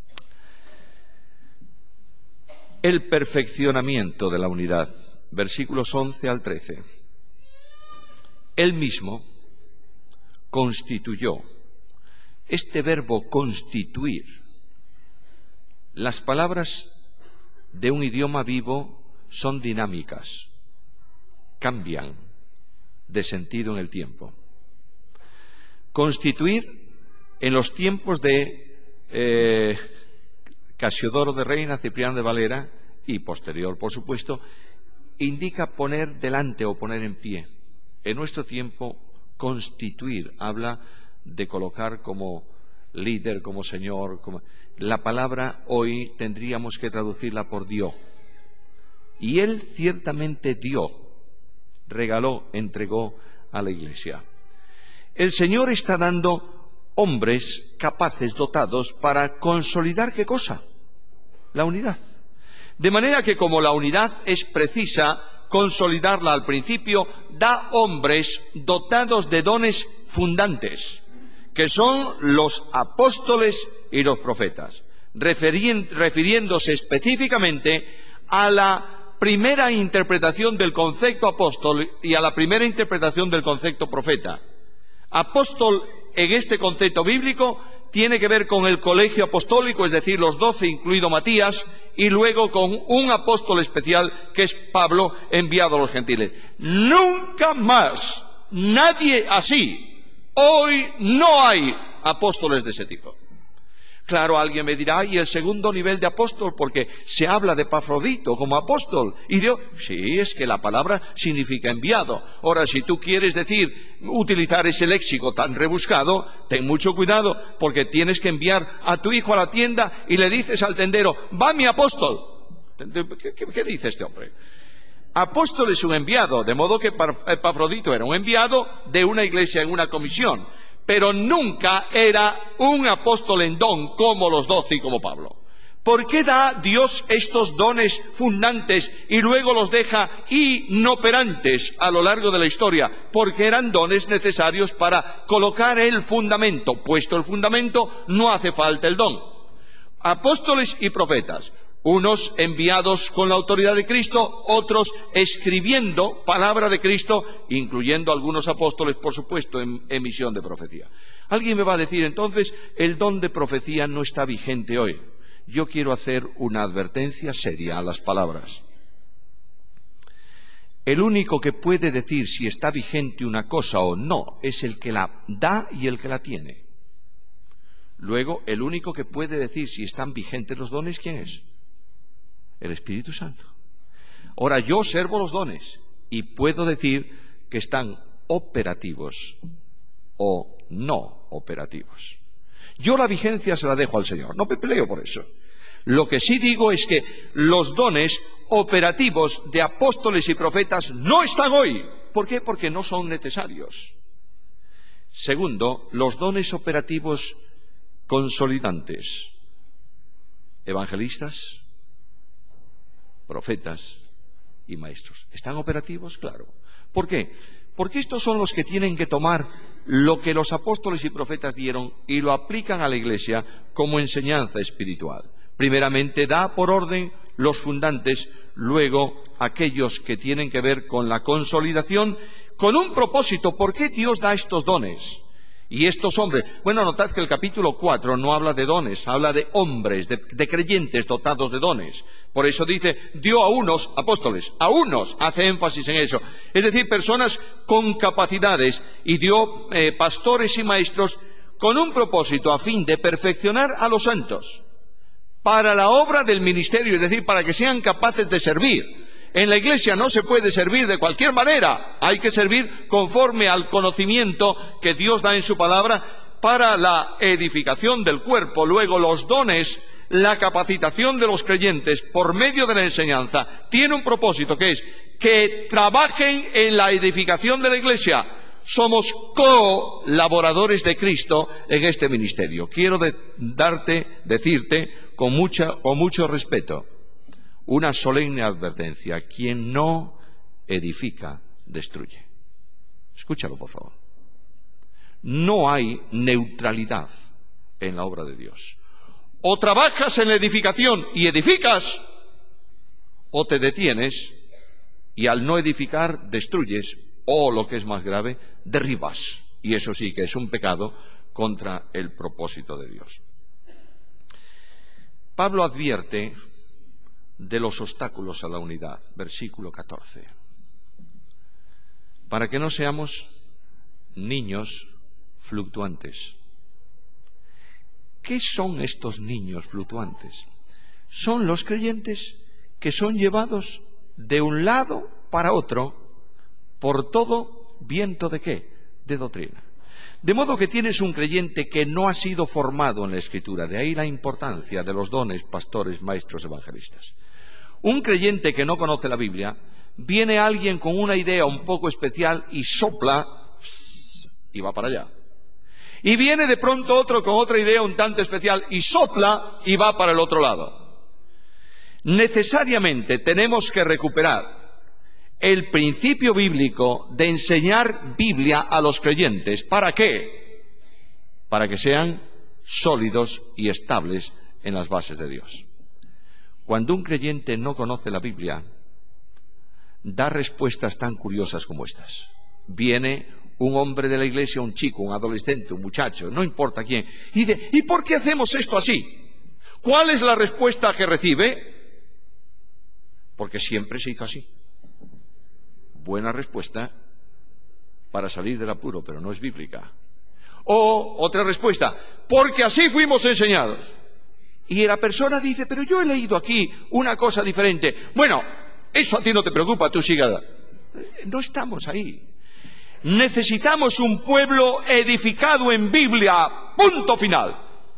El perfeccionamiento de la unidad. Versículos once al trece. Él mismo constituyó. Este verbo constituir. Las palabras de un idioma vivo son dinámicas. Cambian de sentido en el tiempo. Constituir en los tiempos de eh, Casiodoro de Reina, Cipriano de Valera y posterior, por supuesto, indica poner delante o poner en pie. En nuestro tiempo, constituir habla de colocar como líder, como señor. Como... La palabra hoy tendríamos que traducirla por dio. Y Él ciertamente dio, regaló, entregó a la Iglesia. El Señor está dando hombres capaces, dotados, para consolidar ¿qué cosa? La unidad. De manera que como la unidad es precisa consolidarla al principio, da hombres dotados de dones fundantes, que son los apóstoles y los profetas, refiriéndose específicamente a la primera interpretación del concepto apóstol y a la primera interpretación del concepto profeta. Apóstol en este concepto bíblico tiene que ver con el colegio apostólico, es decir, los doce, incluido Matías, y luego con un apóstol especial que es Pablo, enviado a los gentiles. Nunca más, nadie así. Hoy no hay apóstoles de ese tipo. Claro, alguien me dirá, ¿y el segundo nivel de apóstol? Porque se habla de Epafrodito como apóstol. Y Dios, sí, es que la palabra significa enviado. Ahora, si tú quieres decir, utilizar ese léxico tan rebuscado, ten mucho cuidado, porque tienes que enviar a tu hijo a la tienda y le dices al tendero, va mi apóstol. ¿Qué, qué, qué dice este hombre? Apóstol es un enviado, de modo que Epafrodito era un enviado de una iglesia en una comisión. Pero nunca era un apóstol en don como los doce y como Pablo. ¿Por qué da Dios estos dones fundantes y luego los deja inoperantes a lo largo de la historia? Porque eran dones necesarios para colocar el fundamento. Puesto el fundamento, no hace falta el don. Apóstoles y profetas. Unos enviados con la autoridad de Cristo, otros escribiendo palabra de Cristo, incluyendo algunos apóstoles, por supuesto, en emisión de profecía. Alguien me va a decir, entonces, el don de profecía no está vigente hoy. Yo quiero hacer una advertencia seria a las palabras. El único que puede decir si está vigente una cosa o no es el que la da y el que la tiene. Luego, el único que puede decir si están vigentes los dones, ¿quién es? El Espíritu Santo. Ahora, yo observo los dones y puedo decir que están operativos o no operativos. Yo la vigencia se la dejo al Señor, no me peleo por eso. Lo que sí digo es que los dones operativos de apóstoles y profetas no están hoy. ¿Por qué? Porque no son necesarios. Segundo, los dones operativos consolidantes. Evangelistas, profetas y maestros. ¿Están operativos? Claro. ¿Por qué? Porque estos son los que tienen que tomar lo que los apóstoles y profetas dieron y lo aplican a la Iglesia como enseñanza espiritual. Primeramente da por orden los fundantes, luego aquellos que tienen que ver con la consolidación, con un propósito. ¿Por qué Dios da estos dones? Y estos hombres, bueno, notad que el capítulo cuatro no habla de dones, habla de hombres, de, de creyentes dotados de dones. Por eso dice, dio a unos apóstoles, a unos, hace énfasis en eso. Es decir, personas con capacidades, y dio eh, pastores y maestros con un propósito a fin de perfeccionar a los santos para la obra del ministerio, es decir, para que sean capaces de servir. En la Iglesia no se puede servir de cualquier manera, hay que servir conforme al conocimiento que Dios da en su palabra para la edificación del cuerpo. Luego los dones, la capacitación de los creyentes por medio de la enseñanza, tiene un propósito que es que trabajen en la edificación de la Iglesia. Somos colaboradores de Cristo en este ministerio. Quiero de, darte, decirte con, mucha, con mucho respeto, una solemne advertencia: quien no edifica, destruye. Escúchalo, por favor. No hay neutralidad en la obra de Dios. O trabajas en la edificación y edificas, o te detienes y al no edificar destruyes, o lo que es más grave, derribas. Y eso sí que es un pecado contra el propósito de Dios. Pablo advierte de los obstáculos a la unidad, versículo catorce. Para que no seamos niños fluctuantes. ¿Qué son estos niños fluctuantes? Son los creyentes que son llevados de un lado para otro por todo viento de ¿qué? De doctrina. De modo que tienes un creyente que no ha sido formado en la Escritura, de ahí la importancia de los dones, pastores, maestros, evangelistas. Un creyente que no conoce la Biblia, viene alguien con una idea un poco especial y sopla y va para allá. Y viene de pronto otro con otra idea un tanto especial y sopla y va para el otro lado. Necesariamente tenemos que recuperar el principio bíblico de enseñar Biblia a los creyentes. ¿Para qué? Para que sean sólidos y estables en las bases de Dios. Cuando un creyente no conoce la Biblia, da respuestas tan curiosas como estas. Viene un hombre de la iglesia, un chico, un adolescente, un muchacho, no importa quién, y dice, ¿y por qué hacemos esto así? ¿Cuál es la respuesta que recibe? Porque siempre se hizo así. Buena respuesta para salir del apuro, pero no es bíblica. O otra respuesta, porque así fuimos enseñados. Y la persona dice, pero yo he leído aquí una cosa diferente. Bueno, eso a ti no te preocupa, tú siga. No estamos ahí. Necesitamos un pueblo edificado en Biblia, punto final.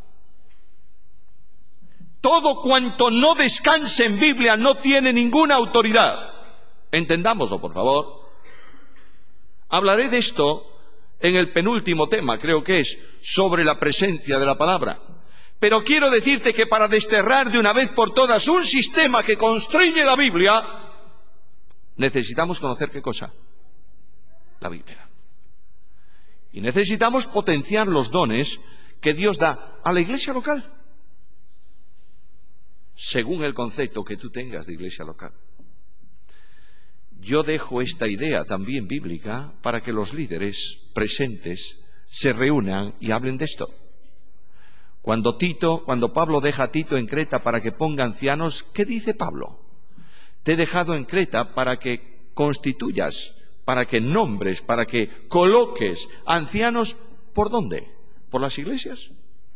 Todo cuanto no descanse en Biblia no tiene ninguna autoridad. Entendámoslo, por favor. Hablaré de esto en el penúltimo tema, creo que es, sobre la presencia de la palabra. Pero quiero decirte que para desterrar de una vez por todas un sistema que constriñe la Biblia, necesitamos conocer ¿qué cosa? La Biblia. Y necesitamos potenciar los dones que Dios da a la iglesia local, según el concepto que tú tengas de iglesia local. Yo dejo esta idea también bíblica para que los líderes presentes se reúnan y hablen de esto. Cuando Tito, cuando Pablo deja a Tito en Creta para que ponga ancianos, ¿qué dice Pablo? Te he dejado en Creta para que constituyas, para que nombres, para que coloques ancianos, ¿por dónde? ¿Por las iglesias?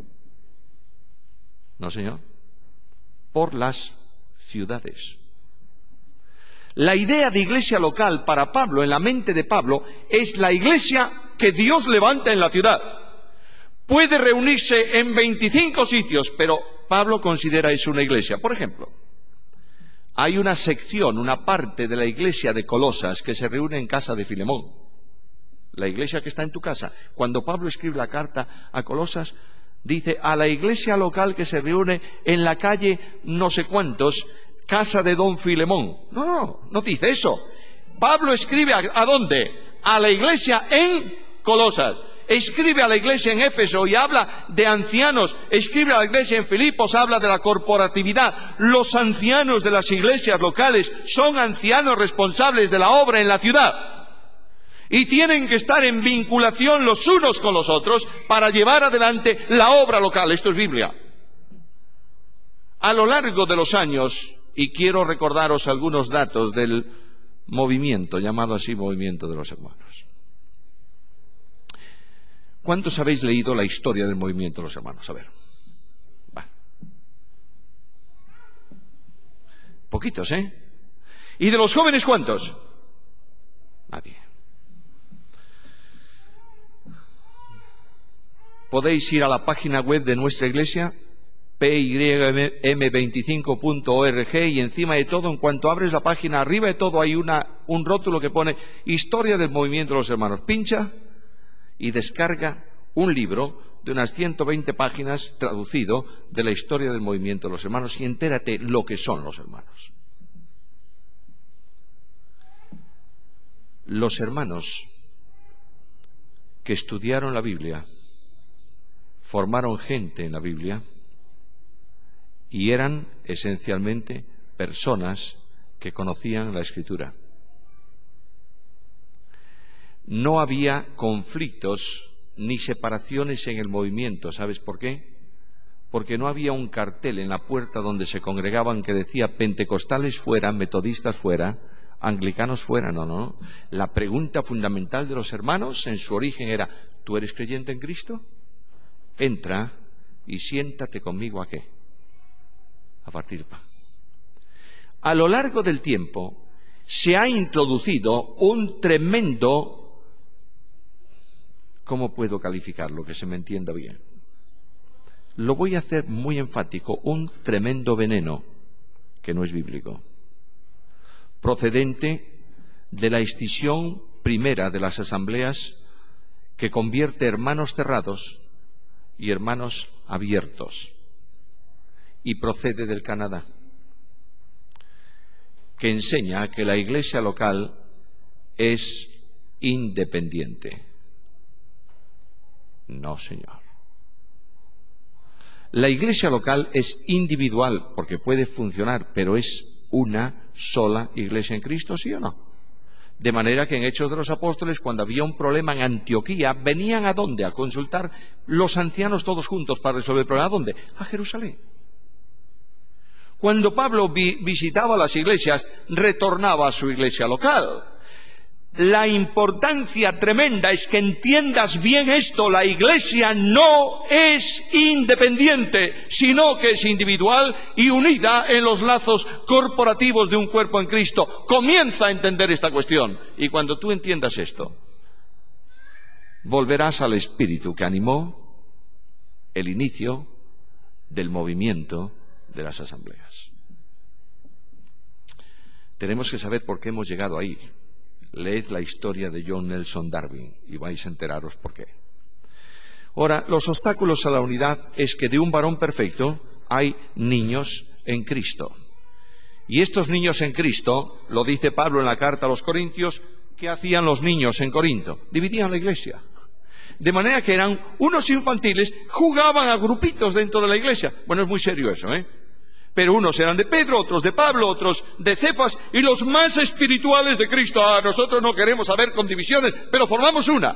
No, señor. Por las ciudades. La idea de iglesia local para Pablo, en la mente de Pablo, es la iglesia que Dios levanta en la ciudad. Puede reunirse en veinticinco sitios, pero Pablo considera eso una iglesia. Por ejemplo, hay una sección, una parte de la iglesia de Colosas que se reúne en casa de Filemón. La iglesia que está en tu casa. Cuando Pablo escribe la carta a Colosas, dice a la iglesia local que se reúne en la calle no sé cuántos, casa de don Filemón. No, no, no dice eso. Pablo escribe a, ¿a dónde? A la iglesia en Colosas. Escribe a la iglesia en Éfeso y habla de ancianos. Escribe a la iglesia en Filipos, habla de la corporatividad. Los ancianos de las iglesias locales son ancianos responsables de la obra en la ciudad. Y tienen que estar en vinculación los unos con los otros para llevar adelante la obra local. Esto es Biblia. A lo largo de los años, y quiero recordaros algunos datos del movimiento, llamado así Movimiento de los Hermanos. ¿Cuántos habéis leído la historia del Movimiento de los Hermanos? A ver. Va. Poquitos, ¿eh? ¿Y de los jóvenes cuántos? Nadie. Podéis ir a la página web de nuestra iglesia, P Y M veinticinco punto org, y encima de todo, en cuanto abres la página, arriba de todo hay una, un rótulo que pone Historia del Movimiento de los Hermanos. Pincha y descarga un libro de unas ciento veinte páginas traducido de la historia del Movimiento de los Hermanos y entérate lo que son los hermanos. Los hermanos que estudiaron la Biblia, formaron gente en la Biblia y eran esencialmente personas que conocían la Escritura. No había conflictos ni separaciones en el movimiento. ¿Sabes por qué? Porque no había un cartel en la puerta donde se congregaban que decía pentecostales fuera, metodistas fuera, anglicanos fuera. No, no, no. La pregunta fundamental de los hermanos en su origen era: ¿tú eres creyente en Cristo? Entra y siéntate conmigo ¿a qué? A partir pan. A lo largo del tiempo se ha introducido un tremendo, ¿cómo puedo calificarlo? Que se me entienda bien. Lo voy a hacer muy enfático, un tremendo veneno que no es bíblico, procedente de la escisión primera de las asambleas que convierte hermanos cerrados y hermanos abiertos, y procede del Canadá, que enseña que la iglesia local es independiente. No, señor. La iglesia local es individual porque puede funcionar, pero es una sola iglesia en Cristo, ¿sí o no? De manera que en Hechos de los Apóstoles, cuando había un problema en Antioquía, venían ¿a dónde? A consultar los ancianos todos juntos para resolver el problema. ¿A dónde? A Jerusalén. Cuando Pablo vi visitaba las iglesias, retornaba a su iglesia local. La importancia tremenda es que entiendas bien esto: la iglesia no es independiente, sino que es individual y unida en los lazos corporativos de un cuerpo en Cristo. Comienza a entender esta cuestión, y cuando tú entiendas esto, volverás al espíritu que animó el inicio del movimiento de las asambleas. Tenemos que saber por qué hemos llegado ahí. Leed la historia de John Nelson Darby y vais a enteraros por qué. Ahora, los obstáculos a la unidad es que de un varón perfecto hay niños en Cristo. Y estos niños en Cristo, lo dice Pablo en la carta a los Corintios, ¿qué hacían los niños en Corinto? Dividían la iglesia. De manera que eran unos infantiles, jugaban a grupitos dentro de la iglesia. Bueno, es muy serio eso, ¿eh? Pero unos eran de Pedro, otros de Pablo, otros de Cefas, y los más espirituales de Cristo. Ah, nosotros no queremos saber con divisiones, pero formamos una,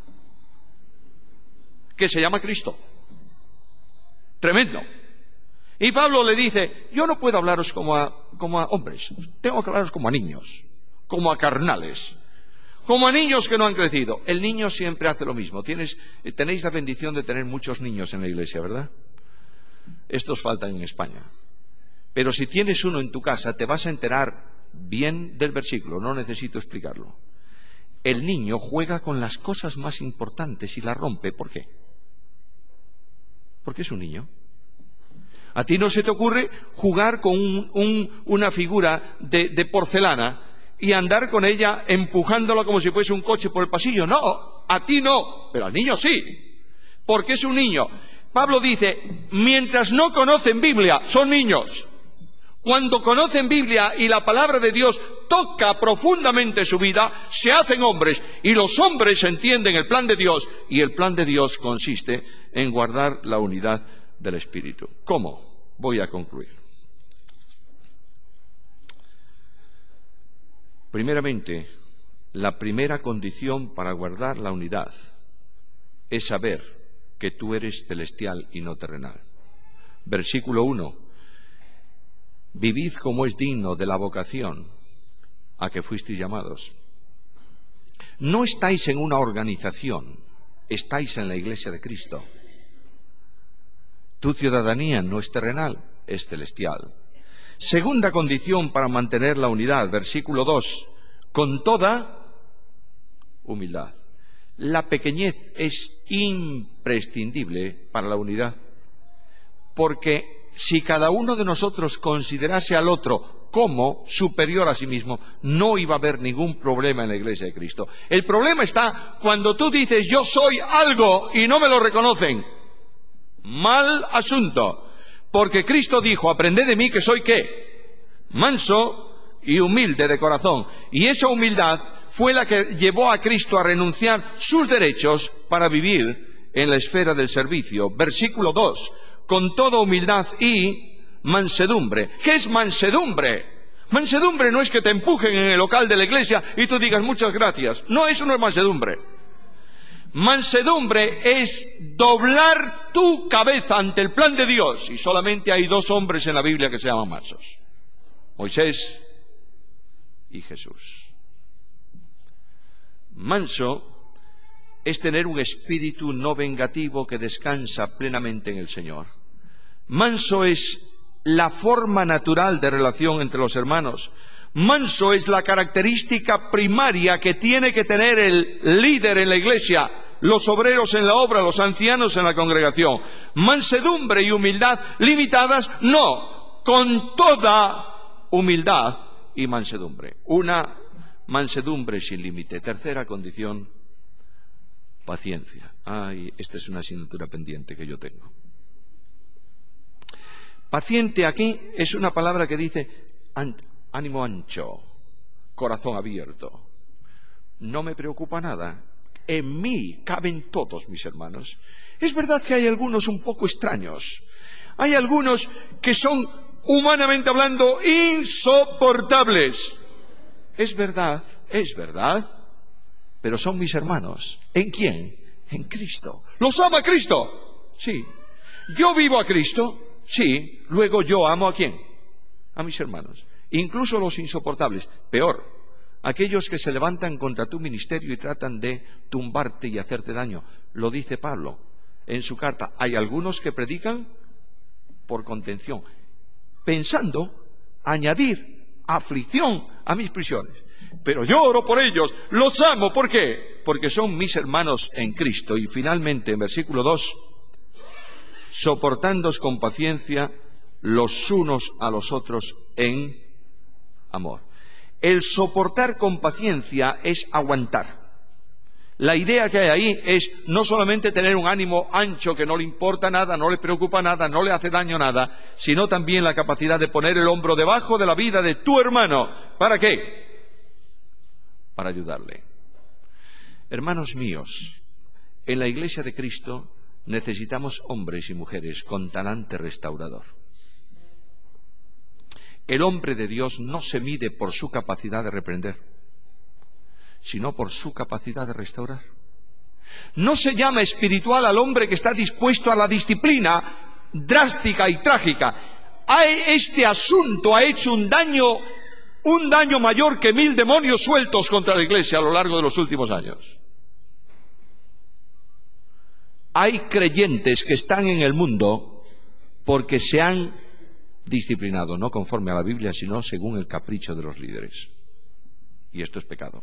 que se llama Cristo. Tremendo. Y Pablo le dice: yo no puedo hablaros como a, como a hombres, tengo que hablaros como a niños. como a carnales, como a niños que no han crecido. El niño siempre hace lo mismo. Tienes, tenéis la bendición de tener muchos niños en la iglesia, ¿verdad? Estos faltan en España. Pero si tienes uno en tu casa, te vas a enterar bien del versículo, no necesito explicarlo. El niño juega con las cosas más importantes y las rompe. ¿Por qué? Porque es un niño. A ti no se te ocurre jugar con un, un, una figura de, de porcelana y andar con ella empujándola como si fuese un coche por el pasillo. No, a ti no, pero al niño sí, porque es un niño. Pablo dice, mientras no conocen Biblia, son niños. Cuando conocen Biblia y la palabra de Dios toca profundamente su vida, se hacen hombres, y los hombres entienden el plan de Dios, y el plan de Dios consiste en guardar la unidad del Espíritu. ¿Cómo? Voy a concluir. Primeramente, la primera condición para guardar la unidad es saber que tú eres celestial y no terrenal. Versículo uno. Vivid como es digno de la vocación a que fuisteis llamados. No estáis en una organización, estáis en la Iglesia de Cristo. Tu ciudadanía no es terrenal, es celestial. Segunda condición para mantener la unidad, versículo dos, con toda humildad. La pequeñez es imprescindible para la unidad, porque si cada uno de nosotros considerase al otro como superior a sí mismo, no iba a haber ningún problema en la Iglesia de Cristo. El problema está cuando tú dices yo soy algo y no me lo reconocen. Mal asunto, porque Cristo dijo, aprended de mí que soy ¿qué? Manso y humilde de corazón. Y esa humildad fue la que llevó a Cristo a renunciar sus derechos para vivir en la esfera del servicio. Versículo dos. Con toda humildad y mansedumbre. ¿Qué es mansedumbre? Mansedumbre no es que te empujen en el local de la iglesia y tú digas muchas gracias. No, eso no es mansedumbre. Mansedumbre es doblar tu cabeza ante el plan de Dios. Y solamente hay dos hombres en la Biblia que se llaman mansos: Moisés y Jesús. Manso es tener un espíritu no vengativo que descansa plenamente en el Señor. Manso es la forma natural de relación entre los hermanos. Manso es la característica primaria que tiene que tener el líder en la iglesia, los obreros en la obra, los ancianos en la congregación. Mansedumbre y humildad limitadas, no, con toda humildad y mansedumbre. Una mansedumbre sin límite. Tercera condición, paciencia. Ay, esta es una asignatura pendiente que yo tengo. Paciente aquí es una palabra que dice ánimo ancho, corazón abierto. No me preocupa nada. En mí caben todos mis hermanos. Es verdad que hay algunos un poco extraños. Hay algunos que son, humanamente hablando, insoportables. Es verdad, es verdad. Pero son mis hermanos. ¿En quién? En Cristo. ¿Los ama Cristo? Sí. ¿Yo vivo a Cristo? Sí. Luego yo amo ¿a quién? A mis hermanos. Incluso los insoportables. Peor, aquellos que se levantan contra tu ministerio y tratan de tumbarte y hacerte daño. Lo dice Pablo en su carta. Hay algunos que predican por contención, pensando añadir aflicción a mis prisiones. Pero yo oro por ellos, los amo. ¿Por qué? Porque son mis hermanos en Cristo. Y finalmente, en versículo dos, soportándoos con paciencia los unos a los otros en amor. El soportar con paciencia es aguantar. La idea que hay ahí es no solamente tener un ánimo ancho que no le importa nada, no le preocupa nada, no le hace daño nada, sino también la capacidad de poner el hombro debajo de la vida de tu hermano. ¿Para qué? Para ayudarle. Hermanos míos, en la Iglesia de Cristo necesitamos hombres y mujeres con talante restaurador. El hombre de Dios no se mide por su capacidad de reprender, sino por su capacidad de restaurar. No se llama espiritual al hombre que está dispuesto a la disciplina drástica y trágica. Este asunto ha hecho un daño un daño mayor que mil demonios sueltos contra la Iglesia a lo largo de los últimos años. Hay creyentes que están en el mundo porque se han disciplinado, no conforme a la Biblia, sino según el capricho de los líderes. Y esto es pecado.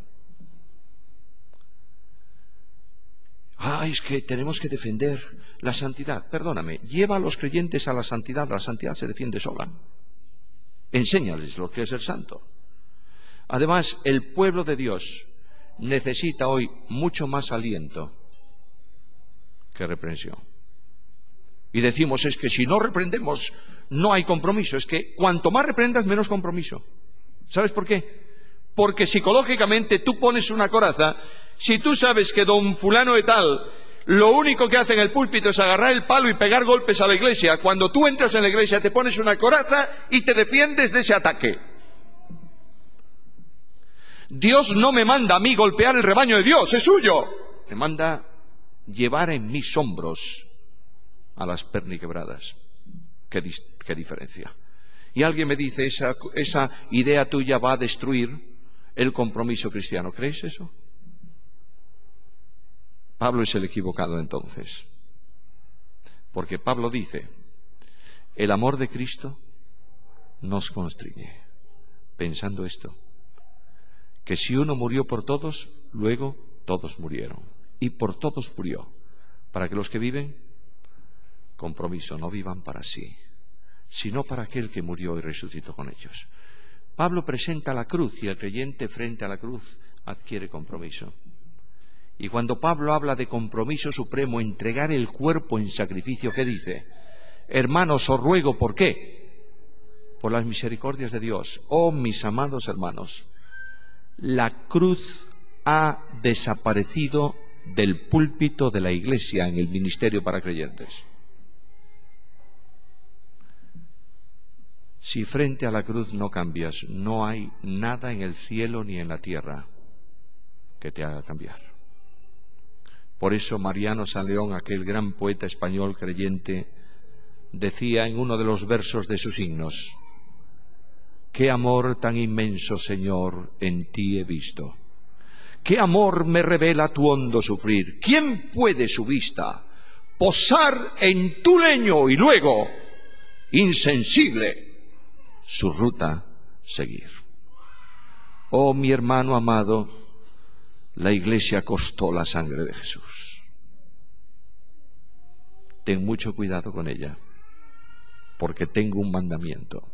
Ah, es que tenemos que defender la santidad. Perdóname, lleva a los creyentes a la santidad. La santidad se defiende sola. Enséñales lo que es ser santo. Además, el pueblo de Dios necesita hoy mucho más aliento que reprensión. Y decimos, es que si no reprendemos, no hay compromiso. Es que cuanto más reprendas, menos compromiso. ¿Sabes por qué? Porque psicológicamente tú pones una coraza. Si tú sabes que don fulano de tal, lo único que hace en el púlpito es agarrar el palo y pegar golpes a la iglesia, cuando tú entras en la iglesia te pones una coraza y te defiendes de ese ataque. Dios no me manda a mí golpear el rebaño de Dios, es suyo. Me manda llevar en mis hombros a las perniquebradas. ¿Qué, qué diferencia? Y alguien me dice, esa, esa idea tuya va a destruir el compromiso cristiano. ¿Crees eso? Pablo es el equivocado entonces. Porque Pablo dice, el amor de Cristo nos constriñe. Pensando esto, que si uno murió por todos, luego todos murieron. Y por todos murió. Para que los que viven, compromiso, no vivan para sí, sino para aquel que murió y resucitó con ellos. Pablo presenta la cruz y el creyente frente a la cruz adquiere compromiso. Y cuando Pablo habla de compromiso supremo, entregar el cuerpo en sacrificio, ¿qué dice? Hermanos, os ruego, ¿por qué? Por las misericordias de Dios. Oh, mis amados hermanos, la cruz ha desaparecido del púlpito de la Iglesia en el ministerio para creyentes. Si frente a la cruz no cambias, no hay nada en el cielo ni en la tierra que te haga cambiar. Por eso Mariano San León, aquel gran poeta español creyente, decía en uno de los versos de sus himnos: qué amor tan inmenso, Señor, en ti he visto. Qué amor me revela tu hondo sufrir. ¿Quién puede su vista posar en tu leño y luego, insensible, su ruta seguir? Oh, mi hermano amado, la Iglesia costó la sangre de Jesús. Ten mucho cuidado con ella, porque tengo un mandamiento: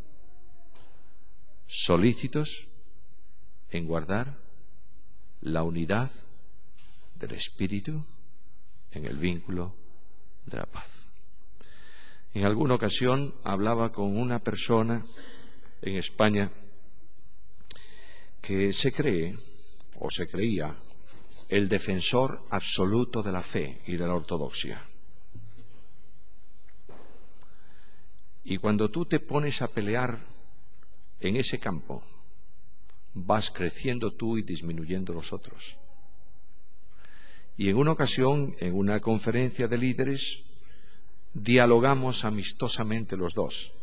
solícitos en guardar la unidad del Espíritu en el vínculo de la paz. En alguna ocasión hablaba con una persona en España que se cree o se creía el defensor absoluto de la fe y de la ortodoxia. Y cuando tú te pones a pelear en ese campo, vas creciendo tú y disminuyendo los otros. Y en una ocasión, en una conferencia de líderes, dialogamos amistosamente los dos.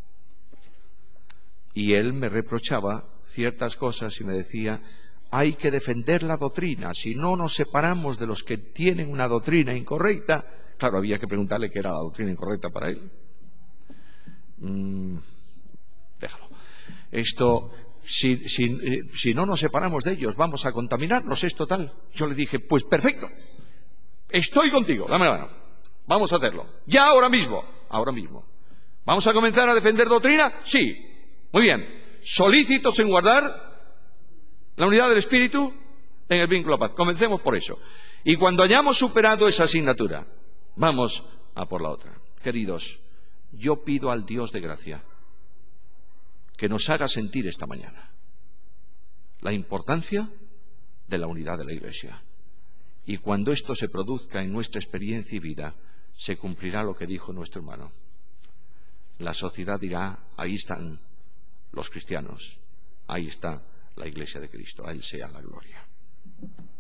Y él me reprochaba ciertas cosas y me decía: hay que defender la doctrina, si no nos separamos de los que tienen una doctrina incorrecta. Claro, había que preguntarle qué era la doctrina incorrecta para él. Mm, déjalo. Esto, si, si, eh, si no nos separamos de ellos, vamos a contaminarnos, es total. Yo le dije, pues perfecto, estoy contigo, dame la mano, vamos a hacerlo, ya ahora mismo, ahora mismo. ¿Vamos a comenzar a defender doctrina? Sí, muy bien. Solícitos en guardar la unidad del Espíritu en el vínculo de la paz. Comencemos por eso. Y cuando hayamos superado esa asignatura, vamos a por la otra. Queridos, yo pido al Dios de gracia que nos haga sentir esta mañana la importancia de la unidad de la Iglesia. Y cuando esto se produzca en nuestra experiencia y vida, se cumplirá lo que dijo nuestro hermano. La sociedad dirá: ahí están los cristianos, ahí está la Iglesia de Cristo, a Él sea la gloria.